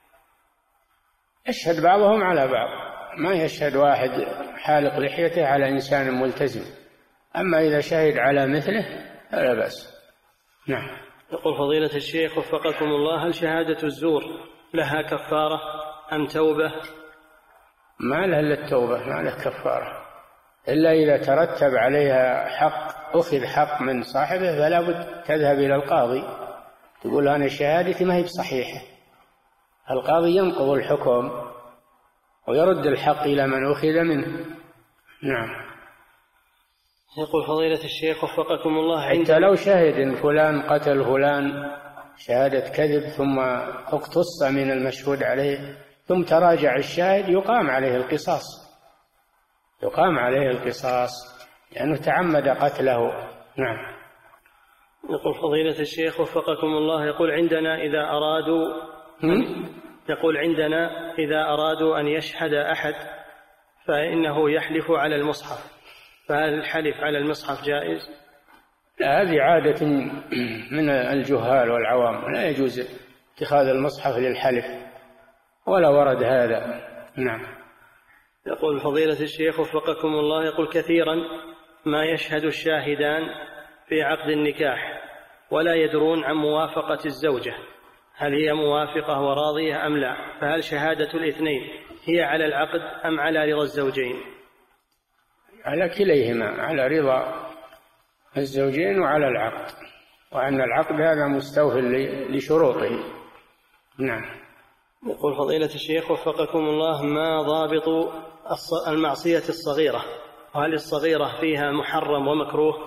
S3: يشهد بعضهم على بعض، ما يشهد واحد حالق لحيته على إنسان ملتزم، أما إذا شهد على مثله فلا بأس. نعم.
S2: يقول فضيلة الشيخ وفقكم الله هل شهادة الزور لها كفارة أم توبة؟
S3: ما لها إلا التوبة، ما لها كفارة، إلا إذا ترتب عليها حق، أخذ حق من صاحبه فلا بد تذهب إلى القاضي تقول أنا شهادتي ما هي بصحيحة، القاضي ينقض الحكم ويرد الحق إلى من أخذ منه. نعم.
S2: يقول فضيلة الشيخ وفقكم الله
S3: حتى لو شهد إن فلان قتل فلان شهادة كذب ثم اقتص من المشهود عليه ثم تراجع الشاهد يقام عليه القصاص، يقام عليه القصاص لأنه تعمد قتله. نعم.
S2: يقول فضيلة الشيخ وفقكم الله يقول عندنا إذا أرادوا يقول عندنا إذا أرادوا أن يشهد أحد فإنه يحلف على المصحف، فهل الحلف على المصحف جائز؟
S3: لا، هذه عادة من الجهال والعوام، لا يجوز اتخاذ المصحف للحلف ولا ورد هذا. نعم.
S2: يقول فضيلة الشيخ وفقكم الله يقول كثيرا ما يشهد الشاهدان في عقد النكاح ولا يدرون عن موافقة الزوجة، هل هي موافقة وراضية أم لا؟ فهل شهادة الاثنين هي على العقد أم على رضا الزوجين؟
S3: على كليهما، على رضا الزوجين وعلى العقد، وأن العقد هذا مستوفٍ لشروطه. نعم.
S2: يقول فضيلة الشيخ وفقكم الله ما ضابط المعصية الصغيرة، وهل الصغيرة فيها محرم ومكروه؟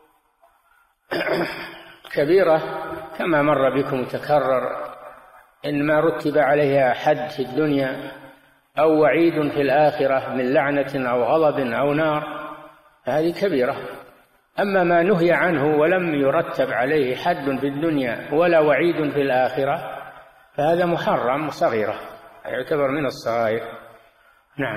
S3: كبيرة كما مر بكم تكرر إن ما رتب عليها حد في الدنيا أو وعيد في الآخرة من لعنة أو غضب أو نار هذه كبيرة. أما ما نهي عنه ولم يرتب عليه حد في الدنيا ولا وعيد في الآخرة فهذا محرم صغيرة، يعتبر من الصغائر. نعم.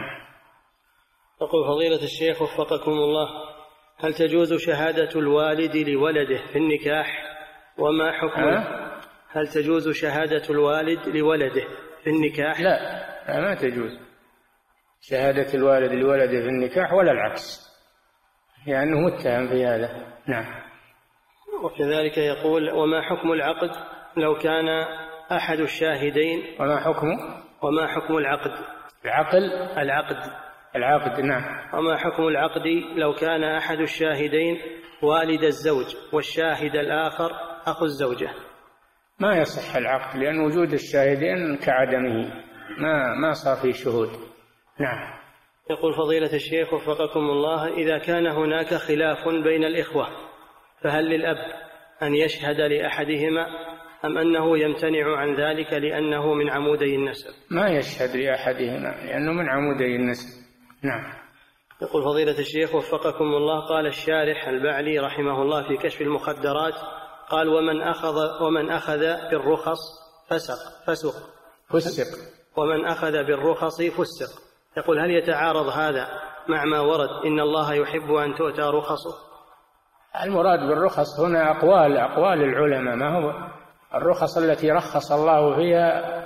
S2: يقول فضيلة الشيخ وفقكم الله هل تجوز شهادة الوالد لولده في النكاح وما حكمه؟ هل تجوز شهادة الوالد لولده في النكاح؟
S3: لا, لا ما تجوز شهادة الوالد لولده في النكاح ولا العكس، لأنه يعني متهم في هذا. نعم.
S2: وكذلك يقول وما حكم العقد لو كان أحد الشاهدين
S3: وما حكمه
S2: وما حكم العقد
S3: العقل
S2: العقد
S3: العقد نعم.
S2: وما حكم العقد لو كان أحد الشاهدين والد الزوج والشاهد الآخر أخو الزوجة؟
S3: ما يصح العقد لأن وجود الشاهدين كعدمه، ما ما صار فيه شهود. نعم.
S2: يقول فضيلة الشيخ وفقكم الله إذا كان هناك خلاف بين الإخوة فهل للأب أن يشهد لأحدهما أم أنه يمتنع عن ذلك لأنه من عمودي النسب؟
S3: ما يشهد لأحدهما لأنه من عمودي النسب. نعم.
S2: يقول فضيلة الشيخ وفقكم الله قال الشارح البعلي رحمه الله في كشف المخدرات قال ومن أخذ ومن أخذ بالرخص فسق فسق
S3: فسق
S2: ومن أخذ بالرخص فسق. يقول هل يتعارض هذا مع ما ورد إن الله يحب أن تؤتى رخصه؟
S3: المراد بالرخص هنا أقوال أقوال العلماء، ما هو الرخص التي رخص الله فيها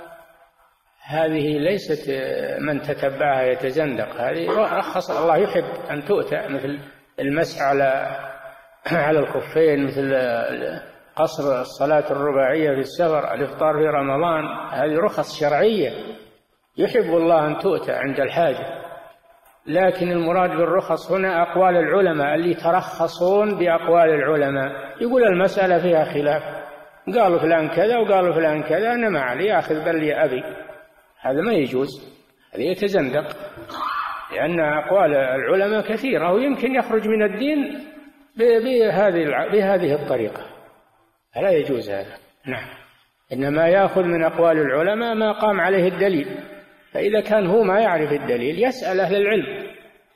S3: هذه ليست من تتبعها يتزندق، هذه رخص الله يحب أن تؤتى، مثل المسح على على الخفين، مثل قصر الصلاة الرباعية في السفر، الإفطار في رمضان، هذه رخص شرعية يحب الله أن تؤتى عند الحاجة. لكن المراد بالرخص هنا أقوال العلماء اللي ترخصون بأقوال العلماء، يقول المسألة فيها خلاف، قالوا فلان كذا وقالوا فلان كذا، أنا ما علي أخذ بل لي أبي، هذا ما يجوز، هذا يتزندق، لأن أقوال العلماء كثيرة ويمكن يخرج من الدين بهذه بهذه الطريقة، فلا يجوز هذا. نعم. إنما يأخذ من أقوال العلماء ما قام عليه الدليل، فإذا كان هو ما يعرف الدليل يسأل أهل العلم.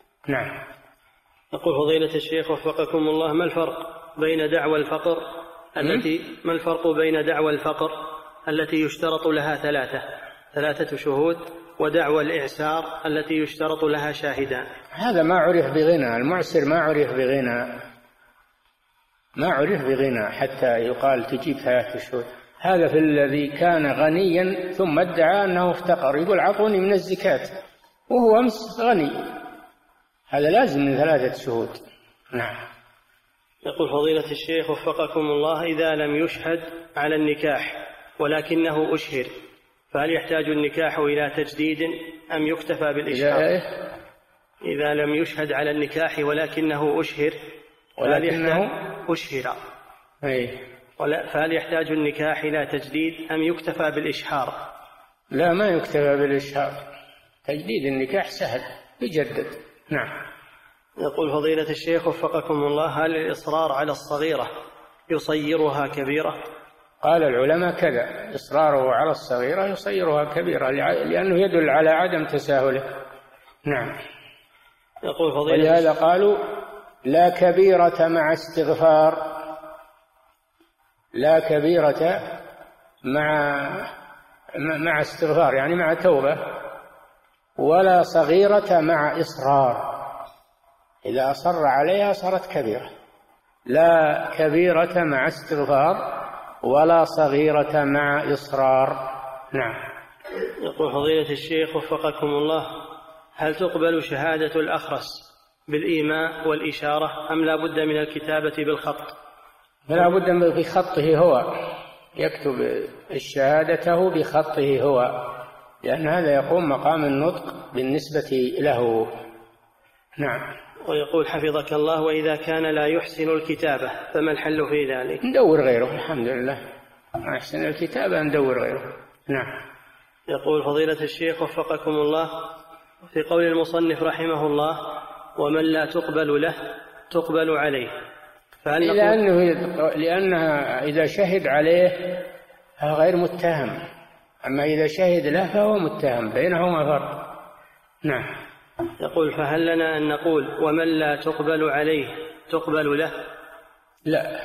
S3: نعم.
S2: يقول فضيلة الشيخ وفقكم الله ما الفرق بين دعوى الفقر التي ما الفرق بين دعوى الفقر التي يشترط لها ثلاثة ثلاثة شهود ودعوى الإعسار التي يشترط لها شاهدان؟
S3: هذا ما عرف بغنى، المعسر ما عرف بغنى، ما عرف بغنى حتى يقال تجيب ثلاثة شهود. هذا في الذي كان غنيا ثم ادعى أنه افتقر، يقول عطوني من الزكاة وهو أمس غني، هذا لازم من ثلاثة شهود. نعم.
S2: يقول فضيلة الشيخ وفقكم الله: إذا لم يشهد على النكاح ولكنه أشهر، فهل يحتاج النكاح إلى تجديد أم يكتفى بالإشهار؟ إذا لم يشهد على النكاح ولكنه أشهر
S3: ولكنه
S2: أشهر
S3: أي
S2: فهل يحتاج النكاح إلى تجديد أم يكتفى بالإشهار؟
S3: لا، ما يكتفى بالإشهار، تجديد النكاح سهل يجدد. نعم.
S2: يقول فضيلة الشيخ وفقكم الله: هل الإصرار على الصغيرة يصيرها كبيرة؟
S3: قال العلماء كذا: إصراره على الصغيرة يصيرها كبيرة، لأنه يدل على عدم تساهله. نعم.
S2: يقول فضيلة
S3: ولهذا قالوا: لا كبيرة مع استغفار، لا كبيرة مع مع استغفار يعني مع توبة، ولا صغيرة مع إصرار، إذا أصر عليها صارت كبيرة. لا كبيرة مع استغفار ولا صغيرة مع إصرار. نعم.
S2: يقول فضيلة الشيخ وفقكم الله: هل تقبل شهادة الأخرس بالإيماء والإشارة أم لا بد من الكتابة بالخط؟
S3: لا بد من بخطه هو، يكتب شهادته بخطه هو، لأن هذا يقوم مقام النطق بالنسبة له. نعم.
S2: ويقول حفظك الله: وإذا كان لا يحسن الكتابة فما الحل في ذلك؟
S3: ندور غيره، الحمد لله، ما يحسن الكتابة ندور غيره. نعم.
S2: يقول فضيلة الشيخ وفقكم الله: في قول المصنف رحمه الله: ومن لا تقبل له تقبل عليه، فهل
S3: لأنه لأنها إذا شهد عليه غير متهم، أما إذا شهد له فهو متهم، بينهما فرق. نعم.
S2: يقول: فهل لنا أن نقول ومن لا تقبل عليه تقبل له؟
S3: لا.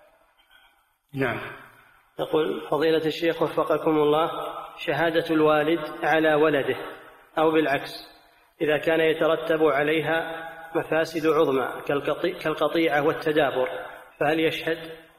S3: نعم.
S2: يقول فضيلة الشيخ وفقكم الله: شهادة الوالد على ولده أو بالعكس إذا كان يترتب عليها مفاسد عظمى كالقطيعة والتدابر، فهل يشهد؟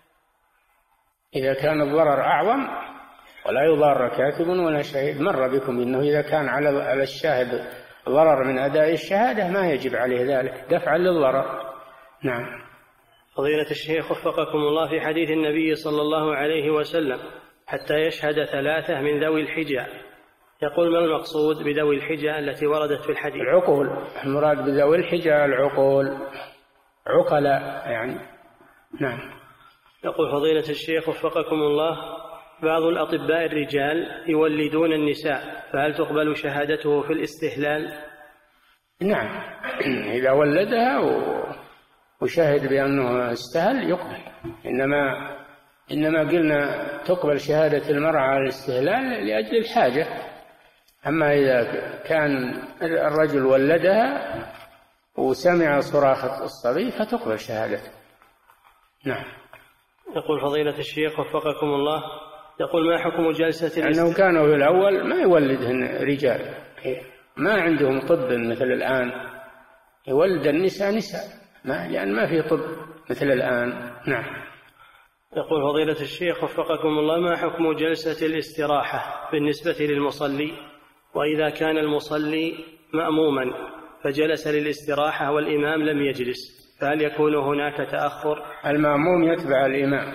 S3: إذا كان الضرر أعظم ولا يضار كاتب ولا شهيد. مر بكم إنه إذا كان على الشاهد ضرر من أداء الشهادة ما يجب عليه ذلك دفعا للضرر. نعم.
S2: فضيلة الشيخ وفقكم الله: في حديث النبي صلى الله عليه وسلم: حتى يشهد ثلاثة من ذوي الحجة، يقول: ما المقصود بذوي الحجة التي وردت في الحديث؟
S3: العقول، المراد بذوي الحجة العقول، عقلاء يعني. نعم.
S2: يقول فضيلة الشيخ وفقكم الله: بعض الأطباء الرجال يولدون النساء، فهل تقبل شهادته في الاستهلال؟
S3: نعم، إذا ولدها وشهد بأنه استهل يقبل، إنما إنما قلنا تقبل شهادة المرأة على الاستهلال لأجل الحاجة، أما إذا كان الرجل ولدها وسمع صراخ الصبي فتقبل شهادته. نعم.
S2: يقول فضيلة الشيخ وفقكم الله: يقول: ما حكم جلسة
S3: لأنه يعني كانوا في الأول ما يولدهن رجال، ما عندهم طب مثل الآن، يولد النساء نساء، ما لأن ما في طب مثل الآن. نعم.
S2: يقول فضيلة الشيخ وفقكم الله: ما حكم جلسة الاستراحة بالنسبة للمصلي، وإذا كان المصلي مأموما فجلس للاستراحة والإمام لم يجلس، فهل يكون هناك تأخر؟
S3: المأموم يتبع الإمام،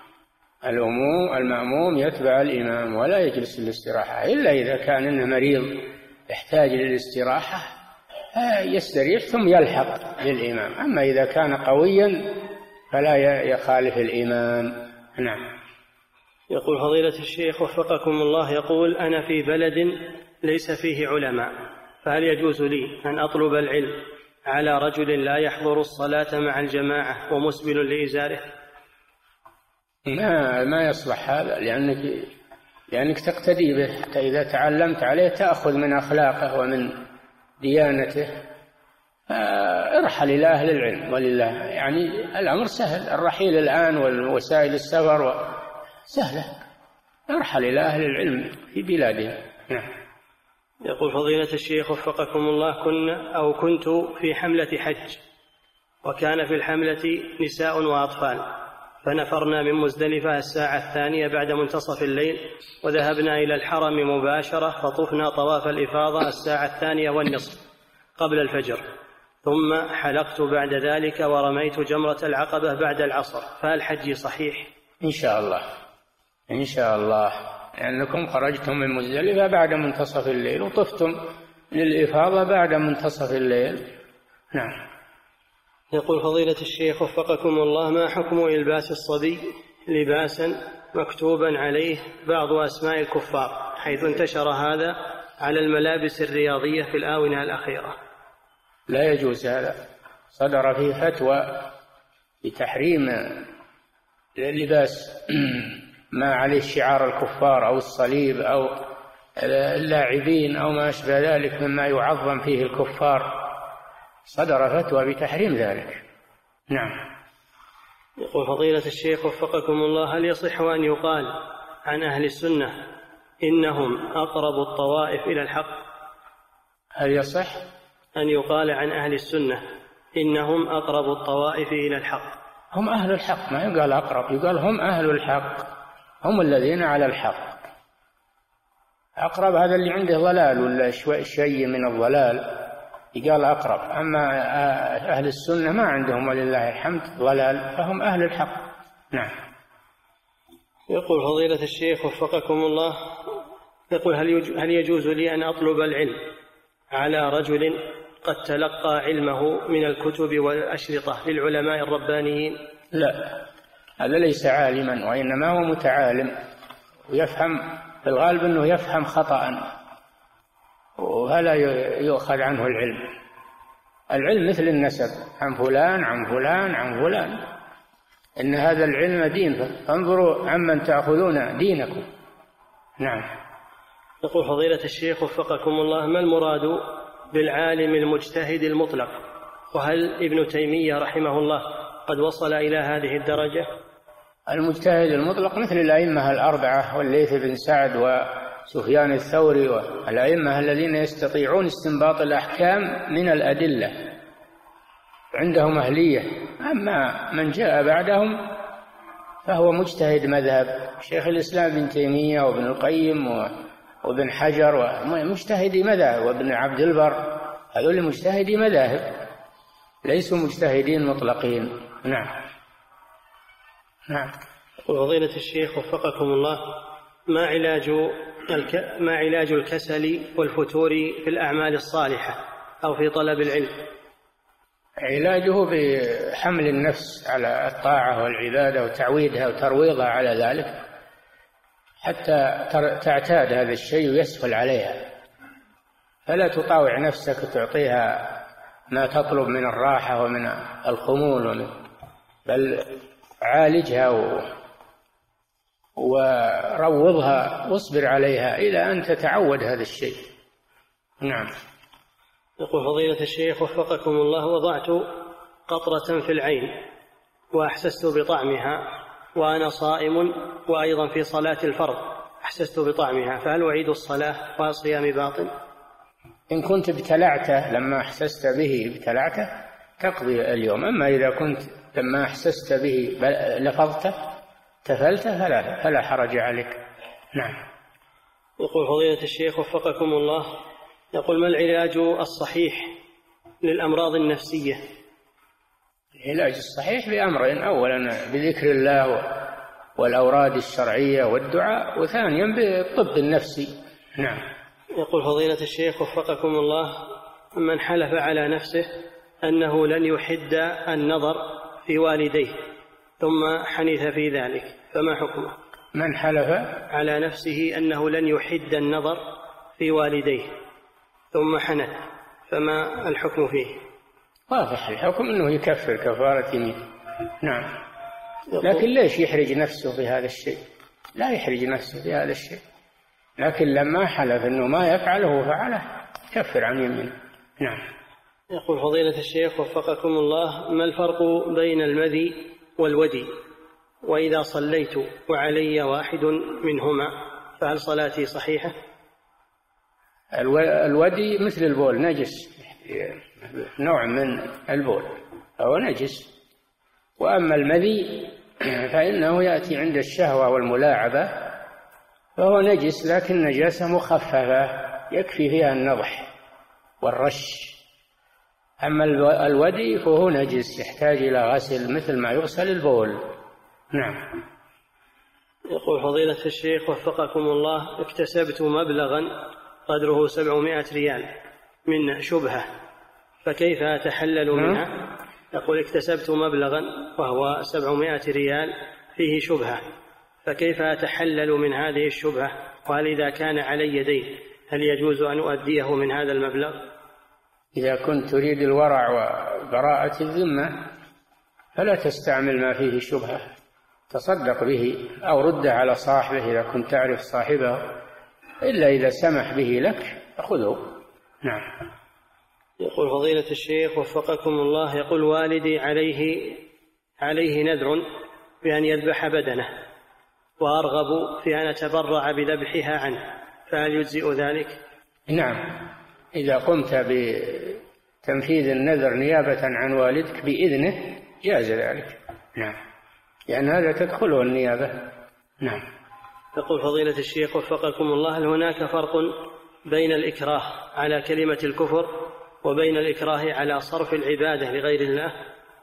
S3: الأموم المأموم يتبع الإمام ولا يجلس للاستراحة، إلا إذا كان إنه مريض يحتاج للاستراحة يستريح ثم يلحق للإمام، أما إذا كان قويا فلا يخالف الإمام. نعم.
S2: يقول فضيلة الشيخ وفقكم الله: يقول: أنا في بلد ليس فيه علماء، فهل يجوز لي أن أطلب العلم على رجل لا يحضر الصلاة مع الجماعة ومسبل لإزاره؟
S3: ما ما يصلح هذا، لأنك لأنك تقتدي به، حتى إذا تعلمت عليه تأخذ من أخلاقه ومن ديانته، ارحل إلى أهل العلم ولله، يعني الأمر سهل، الرحيل الآن والوسائل السفر سهلة، ارحل إلى أهل العلم في بلادهم. نعم.
S2: يقول فضيلة الشيخ وفقكم الله: كنا أو كنت في حملة حج، وكان في الحملة نساء وأطفال، فنفرنا من مزدلفة الساعة الثانية بعد منتصف الليل، وذهبنا إلى الحرم مباشرة، فطفنا طواف الإفاضة الساعة الثانية والنصف قبل الفجر، ثم حلقت بعد ذلك ورميت جمرة العقبة بعد العصر، فهل حجي صحيح؟
S3: إن شاء الله، إن شاء الله، لأنكم خرجتم من مزدلفة بعد منتصف الليل وطفتم للإفاضة بعد منتصف الليل. نعم.
S2: يقول فضيلة الشيخ وفقكم الله: ما حكم إلباس الصبي لباسا مكتوبا عليه بعض أسماء الكفار، حيث انتشر هذا على الملابس الرياضية في الآونة الأخيرة؟
S3: لا يجوز هذا، صدر فيه فتوى بتحريم اللباس ما عليه شعار الكفار أو الصليب أو اللاعبين أو ما أشبه ذلك مما يعظم فيه الكفار، صدر فتوى بتحريم ذلك. نعم.
S2: يقول فضيلة الشيخ وفقكم الله: هل يصح أن يقال عن أهل السنة إنهم أقرب الطوائف إلى الحق؟
S3: هل يصح
S2: أن يقال عن أهل السنة إنهم أقرب الطوائف إلى الحق؟
S3: هم أهل الحق، ما يقال أقرب، يقال هم أهل الحق، هم الذين على الحق. أقرب هذا اللي عنده ضلال ولا شيء من الضلال يقال أقرب، أما أهل السنة ما عندهم ولله الحمد ضلال، فهم أهل الحق. نعم.
S2: يقول فضيلة الشيخ وفقكم الله: يقول هل يجوز لي أن أطلب العلم على رجل قد تلقى علمه من الكتب والأشرطة للعلماء الربانيين؟
S3: لا، هذا ليس عالما، وإنما هو متعالم ويفهم، في الغالب أنه يفهم خطأ، وهلا يؤخذ عنه العلم. العلم مثل النسب، عن فلان عن فلان عن فلان، إن هذا العلم دين، فانظروا عمن تأخذون دينكم. نعم.
S2: يقول فضيلة الشيخ وفقكم الله: ما المراد بالعالم المجتهد المطلق؟ وهل ابن تيمية رحمه الله قد وصل إلى هذه الدرجة؟
S3: المجتهد المطلق مثل الأئمة الأربعة والليث بن سعد وسفيان الثوري والأئمة الذين يستطيعون استنباط الأحكام من الأدلة، عندهم أهلية. أما من جاء بعدهم فهو مجتهد مذهب، شيخ الإسلام ابن تيمية وابن القيم وابن حجر ومجتهدي مذاهب، وابن عبد البر، هذول مجتهدي مذاهب، ليسوا مجتهدين مطلقين. نعم. نعم.
S2: وفضيلة الشيخ وفقكم الله: ما علاج الك... ما علاج الكسل والفتور في الأعمال الصالحة أو في طلب العلم؟
S3: علاجه بحمل النفس على الطاعة والعبادة وتعويدها وترويضها على ذلك حتى تعتاد هذا الشيء ويسهل عليها، فلا تطاوع نفسك وتعطيها ما تطلب من الراحة ومن الخمول ومن، بل عالجها و... وروضها واصبر عليها إلى أن تتعود هذا الشيء. نعم.
S2: يقول فضيلة الشيخ وفقكم الله: وضعت قطرة في العين وأحسست بطعمها وأنا صائم، وأيضا في صلاة الفرض أحسست بطعمها، فهل أعيد الصلاة وصيام باطل؟
S3: إن كنت ابتلعته لما أحسست به ابتلعته تقضي اليوم، أما إذا كنت لما أحسست به لفظته تفلته فلا, فلا حرج عليك. نعم.
S2: يقول فضيلة الشيخ وفقكم الله: يقول ما العلاج الصحيح للأمراض النفسية؟
S3: العلاج الصحيح بأمرين: أولا بذكر الله والأوراد الشرعية والدعاء، وثانيا بالطب النفسي. نعم.
S2: يقول فضيلة الشيخ وفقكم الله: من حلف على نفسه أنه لن يحد النظر في والديه ثم حنث في ذلك، فما حكمه؟
S3: من حلف
S2: على نفسه أنه لن يحد النظر في والديه ثم حنث، فما الحكم فيه؟
S3: واضح الحكم أنه يكفر كفارة يمين. نعم. لكن ليش يحرج نفسه في هذا الشيء؟ لا يحرج نفسه في هذا الشيء، لكن لما حلف أنه ما يفعله فعله كفر عن يمين. نعم.
S2: يقول فضيلة الشيخ وفقكم الله: ما الفرق بين المذي والودي؟ وإذا صليت وعلي واحد منهما فهل صلاتي صحيحة؟
S3: الودي مثل البول، نجس، نوع من البول هو نجس. وأما المذي فإنه يأتي عند الشهوة والملاعبة، فهو نجس لكن نجاسة مخففة يكفي فيها النضح والرش. أما الودي فهو نجس يحتاج إلى غسل مثل ما يغسل البول. نعم.
S2: يقول فضيلة الشيخ وفقكم الله: اكتسبت مبلغا قدره سبعمائة ريال من شبهة، فكيف أتحلل منها؟ يقول: اكتسبت مبلغا وهو سبعمائة ريال فيه شبهة، فكيف أتحلل من هذه الشبهة؟ وهل إذا كان علي دين هل يجوز أن أؤديه من هذا المبلغ؟
S3: إذا كنت تريد الورع وبراءة الذمة فلا تستعمل ما فيه شبهة، تصدق به أو رده على صاحبه إذا كنت تعرف صاحبه، إلا إذا سمح به لك أخذه. نعم.
S2: يقول فضيلة الشيخ وفقكم الله: يقول والدي عليه عليه نذر بأن يذبح بدنه، وأرغب في أن أتبرع بذبحها عنه، فهل يجزئ ذلك؟
S3: نعم، إذا قمت بتنفيذ النذر نيابة عن والدك بإذنه جاز ذلك. نعم، لأن يعني هذا تدخله النيابة. نعم.
S2: يقول فضيلة الشيخ وفقكم الله: هل هناك فرق بين الإكراه على كلمة الكفر وبين الإكراه على صرف العبادة لغير الله؟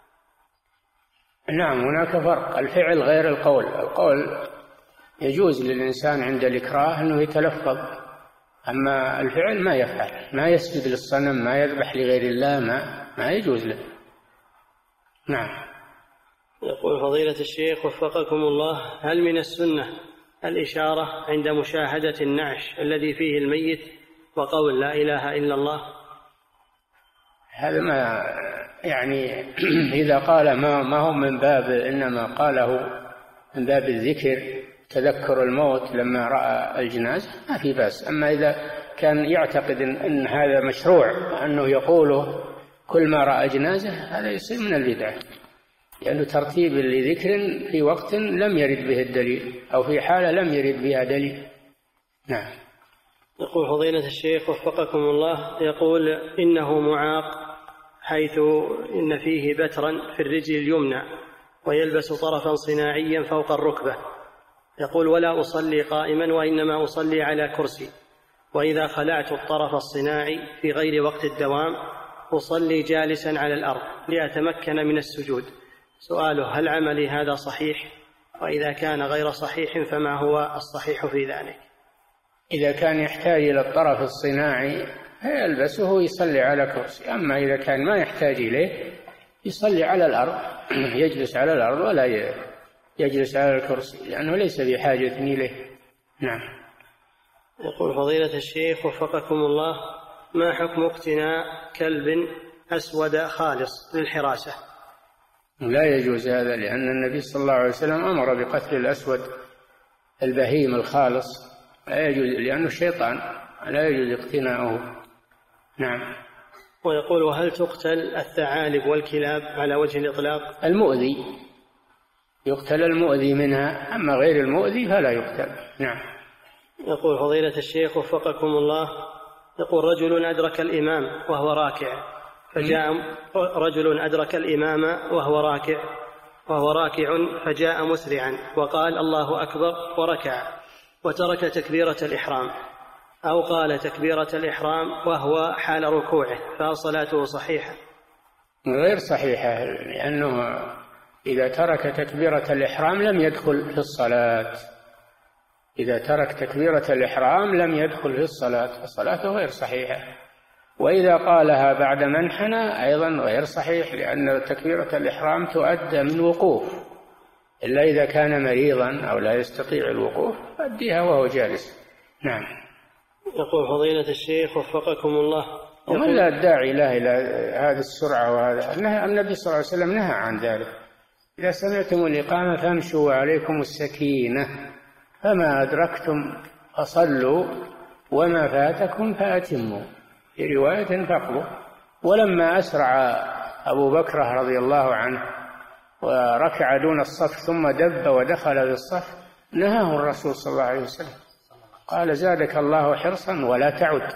S3: نعم، هناك فرق. الفعل غير القول. القول يجوز للإنسان عند الإكراه أنه يتلفظ، أما الفعل ما يفعل، ما يسجد للصنم، ما يذبح لغير الله، ما, ما يجوز له. نعم.
S2: يقول فضيلة الشيخ وفقكم الله: هل من السنة الإشارة عند مشاهدة النعش الذي فيه الميت وقول لا إله إلا الله؟
S3: هذا ما يعني إذا قال ما, ما هو من باب، إنما قاله من باب الذكر، تذكر الموت لما رأى الجنازة، ما في بأس. أما إذا كان يعتقد إن, إن هذا مشروع أنه يقوله كل ما رأى جنازة، هذا يصير من البدعة، لأنه ترتيب لذكر في وقت لم يرد به الدليل، أو في حالة لم يرد بها دليل. نعم.
S2: يقول فضيلة الشيخ وفقكم الله: يقول إنه معاق حيث إن فيه بترا في الرجل اليمنى ويلبس طرفا صناعيا فوق الركبة، يقول: ولا أصلي قائما وإنما أصلي على كرسي، وإذا خلعت الطرف الصناعي في غير وقت الدوام أصلي جالسا على الأرض لأتمكن من السجود. سؤاله: هل عملي هذا صحيح؟ وإذا كان غير صحيح فما هو الصحيح في ذلك؟
S3: إذا كان يحتاج إلى الطرف الصناعي يلبسه ويصلي على كرسي، أما إذا كان ما يحتاج إليه يصلي على الأرض، يجلس على الأرض ولا يجلس على الكرسي، لأنه ليس بحاجة إليه. نعم.
S2: يقول فضيلة الشيخ وفقكم الله: ما حكم اقتناء كلب أسود خالص للحراسة؟
S3: لا يجوز هذا، لأن النبي صلى الله عليه وسلم أمر بقتل الأسود البهيم الخالص، لا يجوز، لأنه الشيطان، لا يجوز اقتناؤه. نعم.
S2: ويقول: وهل تقتل الثعالب والكلاب على وجه الإطلاق؟
S3: المؤذي يقتل المؤذي منها، أما غير المؤذي فلا يقتل. نعم.
S2: يقول فضيلة الشيخ وفقكم الله: يقول رجل أدرك الإمام وهو راكع، فجاء رجل أدرك الإمام وهو راكع وهو راكع فجاء مسرعا وقال الله أكبر وركع وترك تكبيرة الإحرام، أو قال تكبيرة الإحرام وهو حال ركوعه، فصلاته صحيحة؟
S3: غير صحيحة، لأنه إذا ترك تكبيرة الإحرام لم يدخل في الصلاة. إذا ترك تكبيرة الإحرام لم يدخل في الصلاة، فصلاته غير صحيحة. وإذا قالها بعد ما انحنى أيضا غير صحيح، لأن تكبيرة الإحرام تؤدى من وقوف، إلا إذا كان مريضا أو لا يستطيع الوقوف فأديها وهو جالس. نعم.
S2: يقول فضيلة الشيخ وفقكم الله:
S3: ومن لا الداعي له إلى هذه السرعة وهذا، النبي صلى الله عليه وسلم نهى عن ذلك: إذا سمعتم الإقامة فامشوا عليكم السكينة، فما أدركتم فصلوا وما فاتكم فأتموا، في رواية فاقضوا. ولما أسرع أبو بكر رضي الله عنه وركع دون الصف ثم دب ودخل في الصف نهاه الرسول صلى الله عليه وسلم، قال زادك الله حرصا ولا تعد.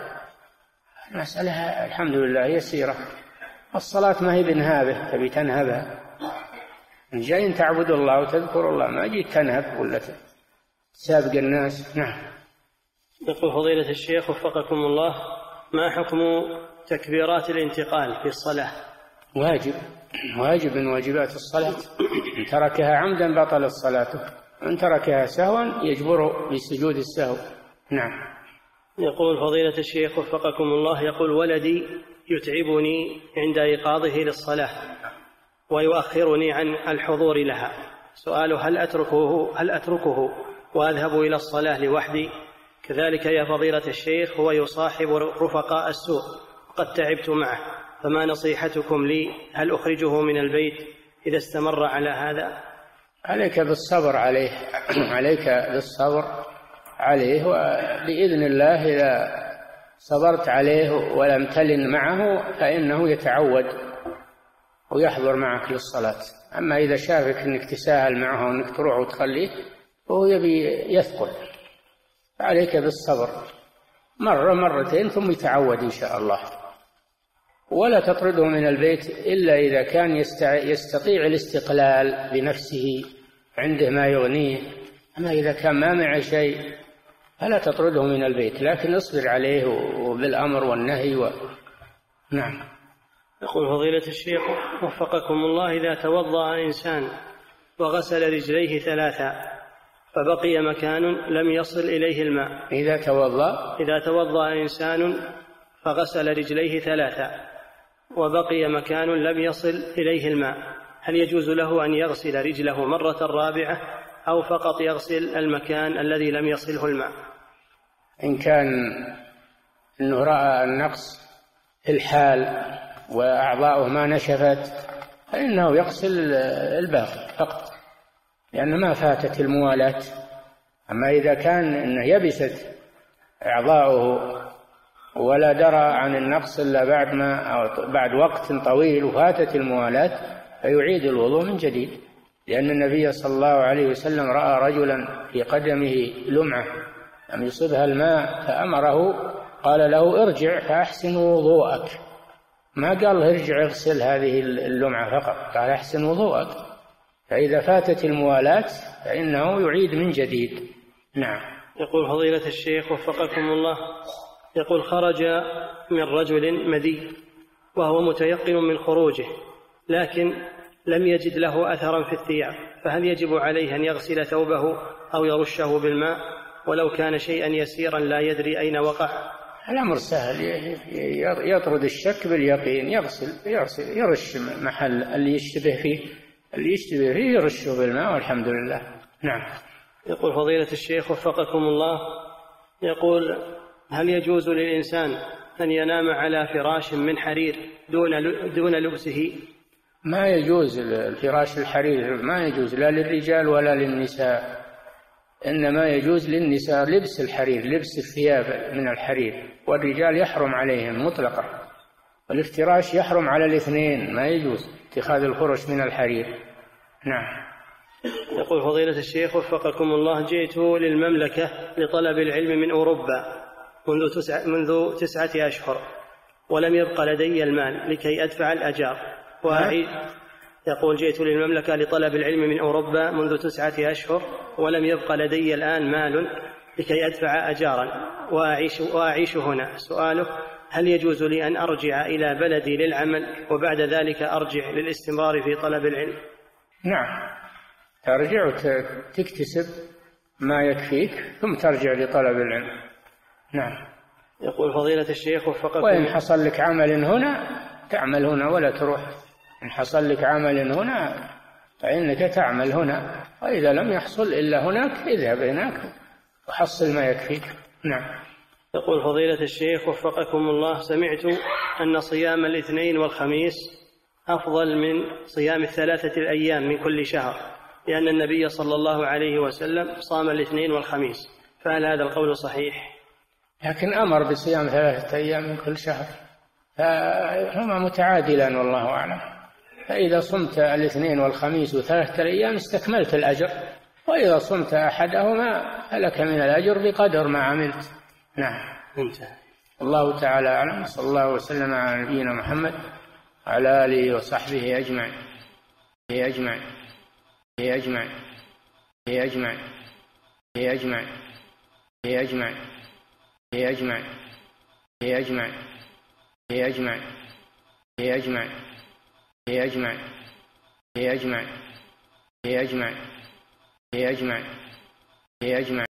S3: المسألة الحمد لله يسيرة، الصلاة ما هي بنهابه تبي تنهبها، جايين تعبد الله وتذكر الله، ما جيت تنهب ولا تسابق الناس. نعم.
S2: يقول فضيلة الشيخ وفقكم الله، ما حكم تكبيرات الانتقال في الصلاة؟
S3: واجب واجب من واجبات الصلاة، إن تركها عمدا بطلت صلاته، إن تركها سهوا يجبر بسجود السهو. نعم.
S2: يقول فضيلة الشيخ وفقكم الله، يقول ولدي يتعبني عند إيقاظه للصلاة ويؤخرني عن الحضور لها، سؤاله هل أتركه, هل أتركه وأذهب إلى الصلاة لوحدي؟ كذلك يا فضيلة الشيخ هو يصاحب رفقاء السوء قد تعبت معه، فما نصيحتكم لي؟ هل أخرجه من البيت إذا استمر على هذا؟
S3: عليك بالصبر عليه عليك بالصبر عليه، وبإذن الله إذا صبرت عليه ولم تلن معه فإنه يتعود ويحضر معك للصلاة. أما إذا شافك أنك تساهل معه وأنك تروح وتخليه وهو يبي يثقل، عليك بالصبر مرة مرتين ثم يتعود إن شاء الله. ولا تطرده من البيت إلا إذا كان يستطيع الاستقلال بنفسه، عنده ما يغنيه. أما إذا كان ما معه شيء فلا تطرده من البيت، لكن اصبر عليه وبالأمر والنهي و... نعم.
S2: يقول فضيلة الشيخ وفقكم الله، إذا توضأ إنسان وغسل رجليه ثلاثا فبقي مكان لم يصل إليه الماء،
S3: إذا توضأ
S2: إذا توضأ إنسان فغسل رجليه ثلاثا وبقي مكان لم يصل إليه الماء، هل يجوز له أن يغسل رجله مرة رابعة أو فقط يغسل المكان الذي لم يصله الماء؟
S3: إن كان أنه رأى النقص في الحال وأعضاؤه ما نشفت فإنه يغسل الباقي فقط، لأن ما فاتت الموالاة. أما إذا كان أنه يبست أعضاؤه ولا درى عن النقص إلا بعد ما أو بعد وقت طويل وفاتت الموالاة فيعيد الوضوء من جديد، لأن النبي صلى الله عليه وسلم رأى رجلا في قدمه لمعة لم يصبها الماء فأمره قال له ارجع فأحسن وضوءك، ما قال له ارجع اغسل هذه اللمعة فقط، قال احسن وضوءك. فإذا فاتت الموالاة فإنه يعيد من جديد. نعم.
S2: يقول فضيلة الشيخ وفقكم الله، يقول خرج من رجل مذي وهو متيقن من خروجه لكن لم يجد له أثرا في الثياب، فهل يجب عليه أن يغسل ثوبه أو يرشه بالماء ولو كان شيئا يسيرا لا يدري أين وقع؟
S3: الأمر سهل، يطرد الشك باليقين، يغسل يغسل يرش محل اللي يشتبه فيه اللي يشتبه فيه يرشه بالماء والحمد لله. نعم.
S2: يقول فضيلة الشيخ وفقكم الله، يقول هل يجوز للإنسان أن ينام على فراش من حرير دون دون لبسه؟
S3: ما يجوز الفراش الحرير، ما يجوز لا للرجال ولا للنساء، إنما يجوز للنساء لبس الحرير، لبس الثياب من الحرير، والرجال يحرم عليهم مطلقا، والافتراش يحرم على الاثنين، ما يجوز اتخاذ الفرش من الحرير. نعم.
S2: يقول فضيلة الشيخ وفقكم الله، جئت للمملكة لطلب العلم من أوروبا منذ تسعة, منذ تسعة أشهر ولم يبق لدي المال لكي أدفع الأجار وأعيد. يقول جئت للمملكة لطلب العلم من أوروبا منذ تسعة أشهر ولم يبق لدي الآن مال لكي أدفع أجارا وأعيش, وأعيش هنا، سؤاله هل يجوز لي أن أرجع إلى بلدي للعمل وبعد ذلك أرجع للاستمرار في طلب العلم؟
S3: نعم، ترجع وتكتسب ما يكفيك ثم ترجع لطلب العلم. نعم.
S2: يقول فضيلة الشيخ وفقكم،
S3: وإن حصل لك عمل هنا تعمل هنا ولا تروح، إن حصل لك عمل هنا فإنك تعمل هنا، وإذا لم يحصل إلا هناك اذهب هناك وحصل ما يكفيك. نعم.
S2: يقول فضيلة الشيخ وفقكم الله، سمعت أن صيام الاثنين والخميس أفضل من صيام الثلاثة الأيام من كل شهر، لأن النبي صلى الله عليه وسلم صام الاثنين والخميس، فهل هذا القول صحيح؟
S3: لكن أمر بصيام ثلاثة أيام من كل شهر، فهما متعادلان والله أعلم. فإذا صمت الاثنين والخميس وثلاثة أيام استكملت الأجر، وإذا صمت أحدهما فلك من الأجر بقدر ما عملت. نعم.
S2: انتهى.
S3: الله تعالى أعلم. صلى الله وسلم على نبينا محمد وعلى آله وصحبه أجمعين أجمعين أجمعين أجمعين أجمعين أجمعين أجمعين أجمعين أجمعين أجمعين أجمعين أجمعين أجمعين أجمعين أجمعين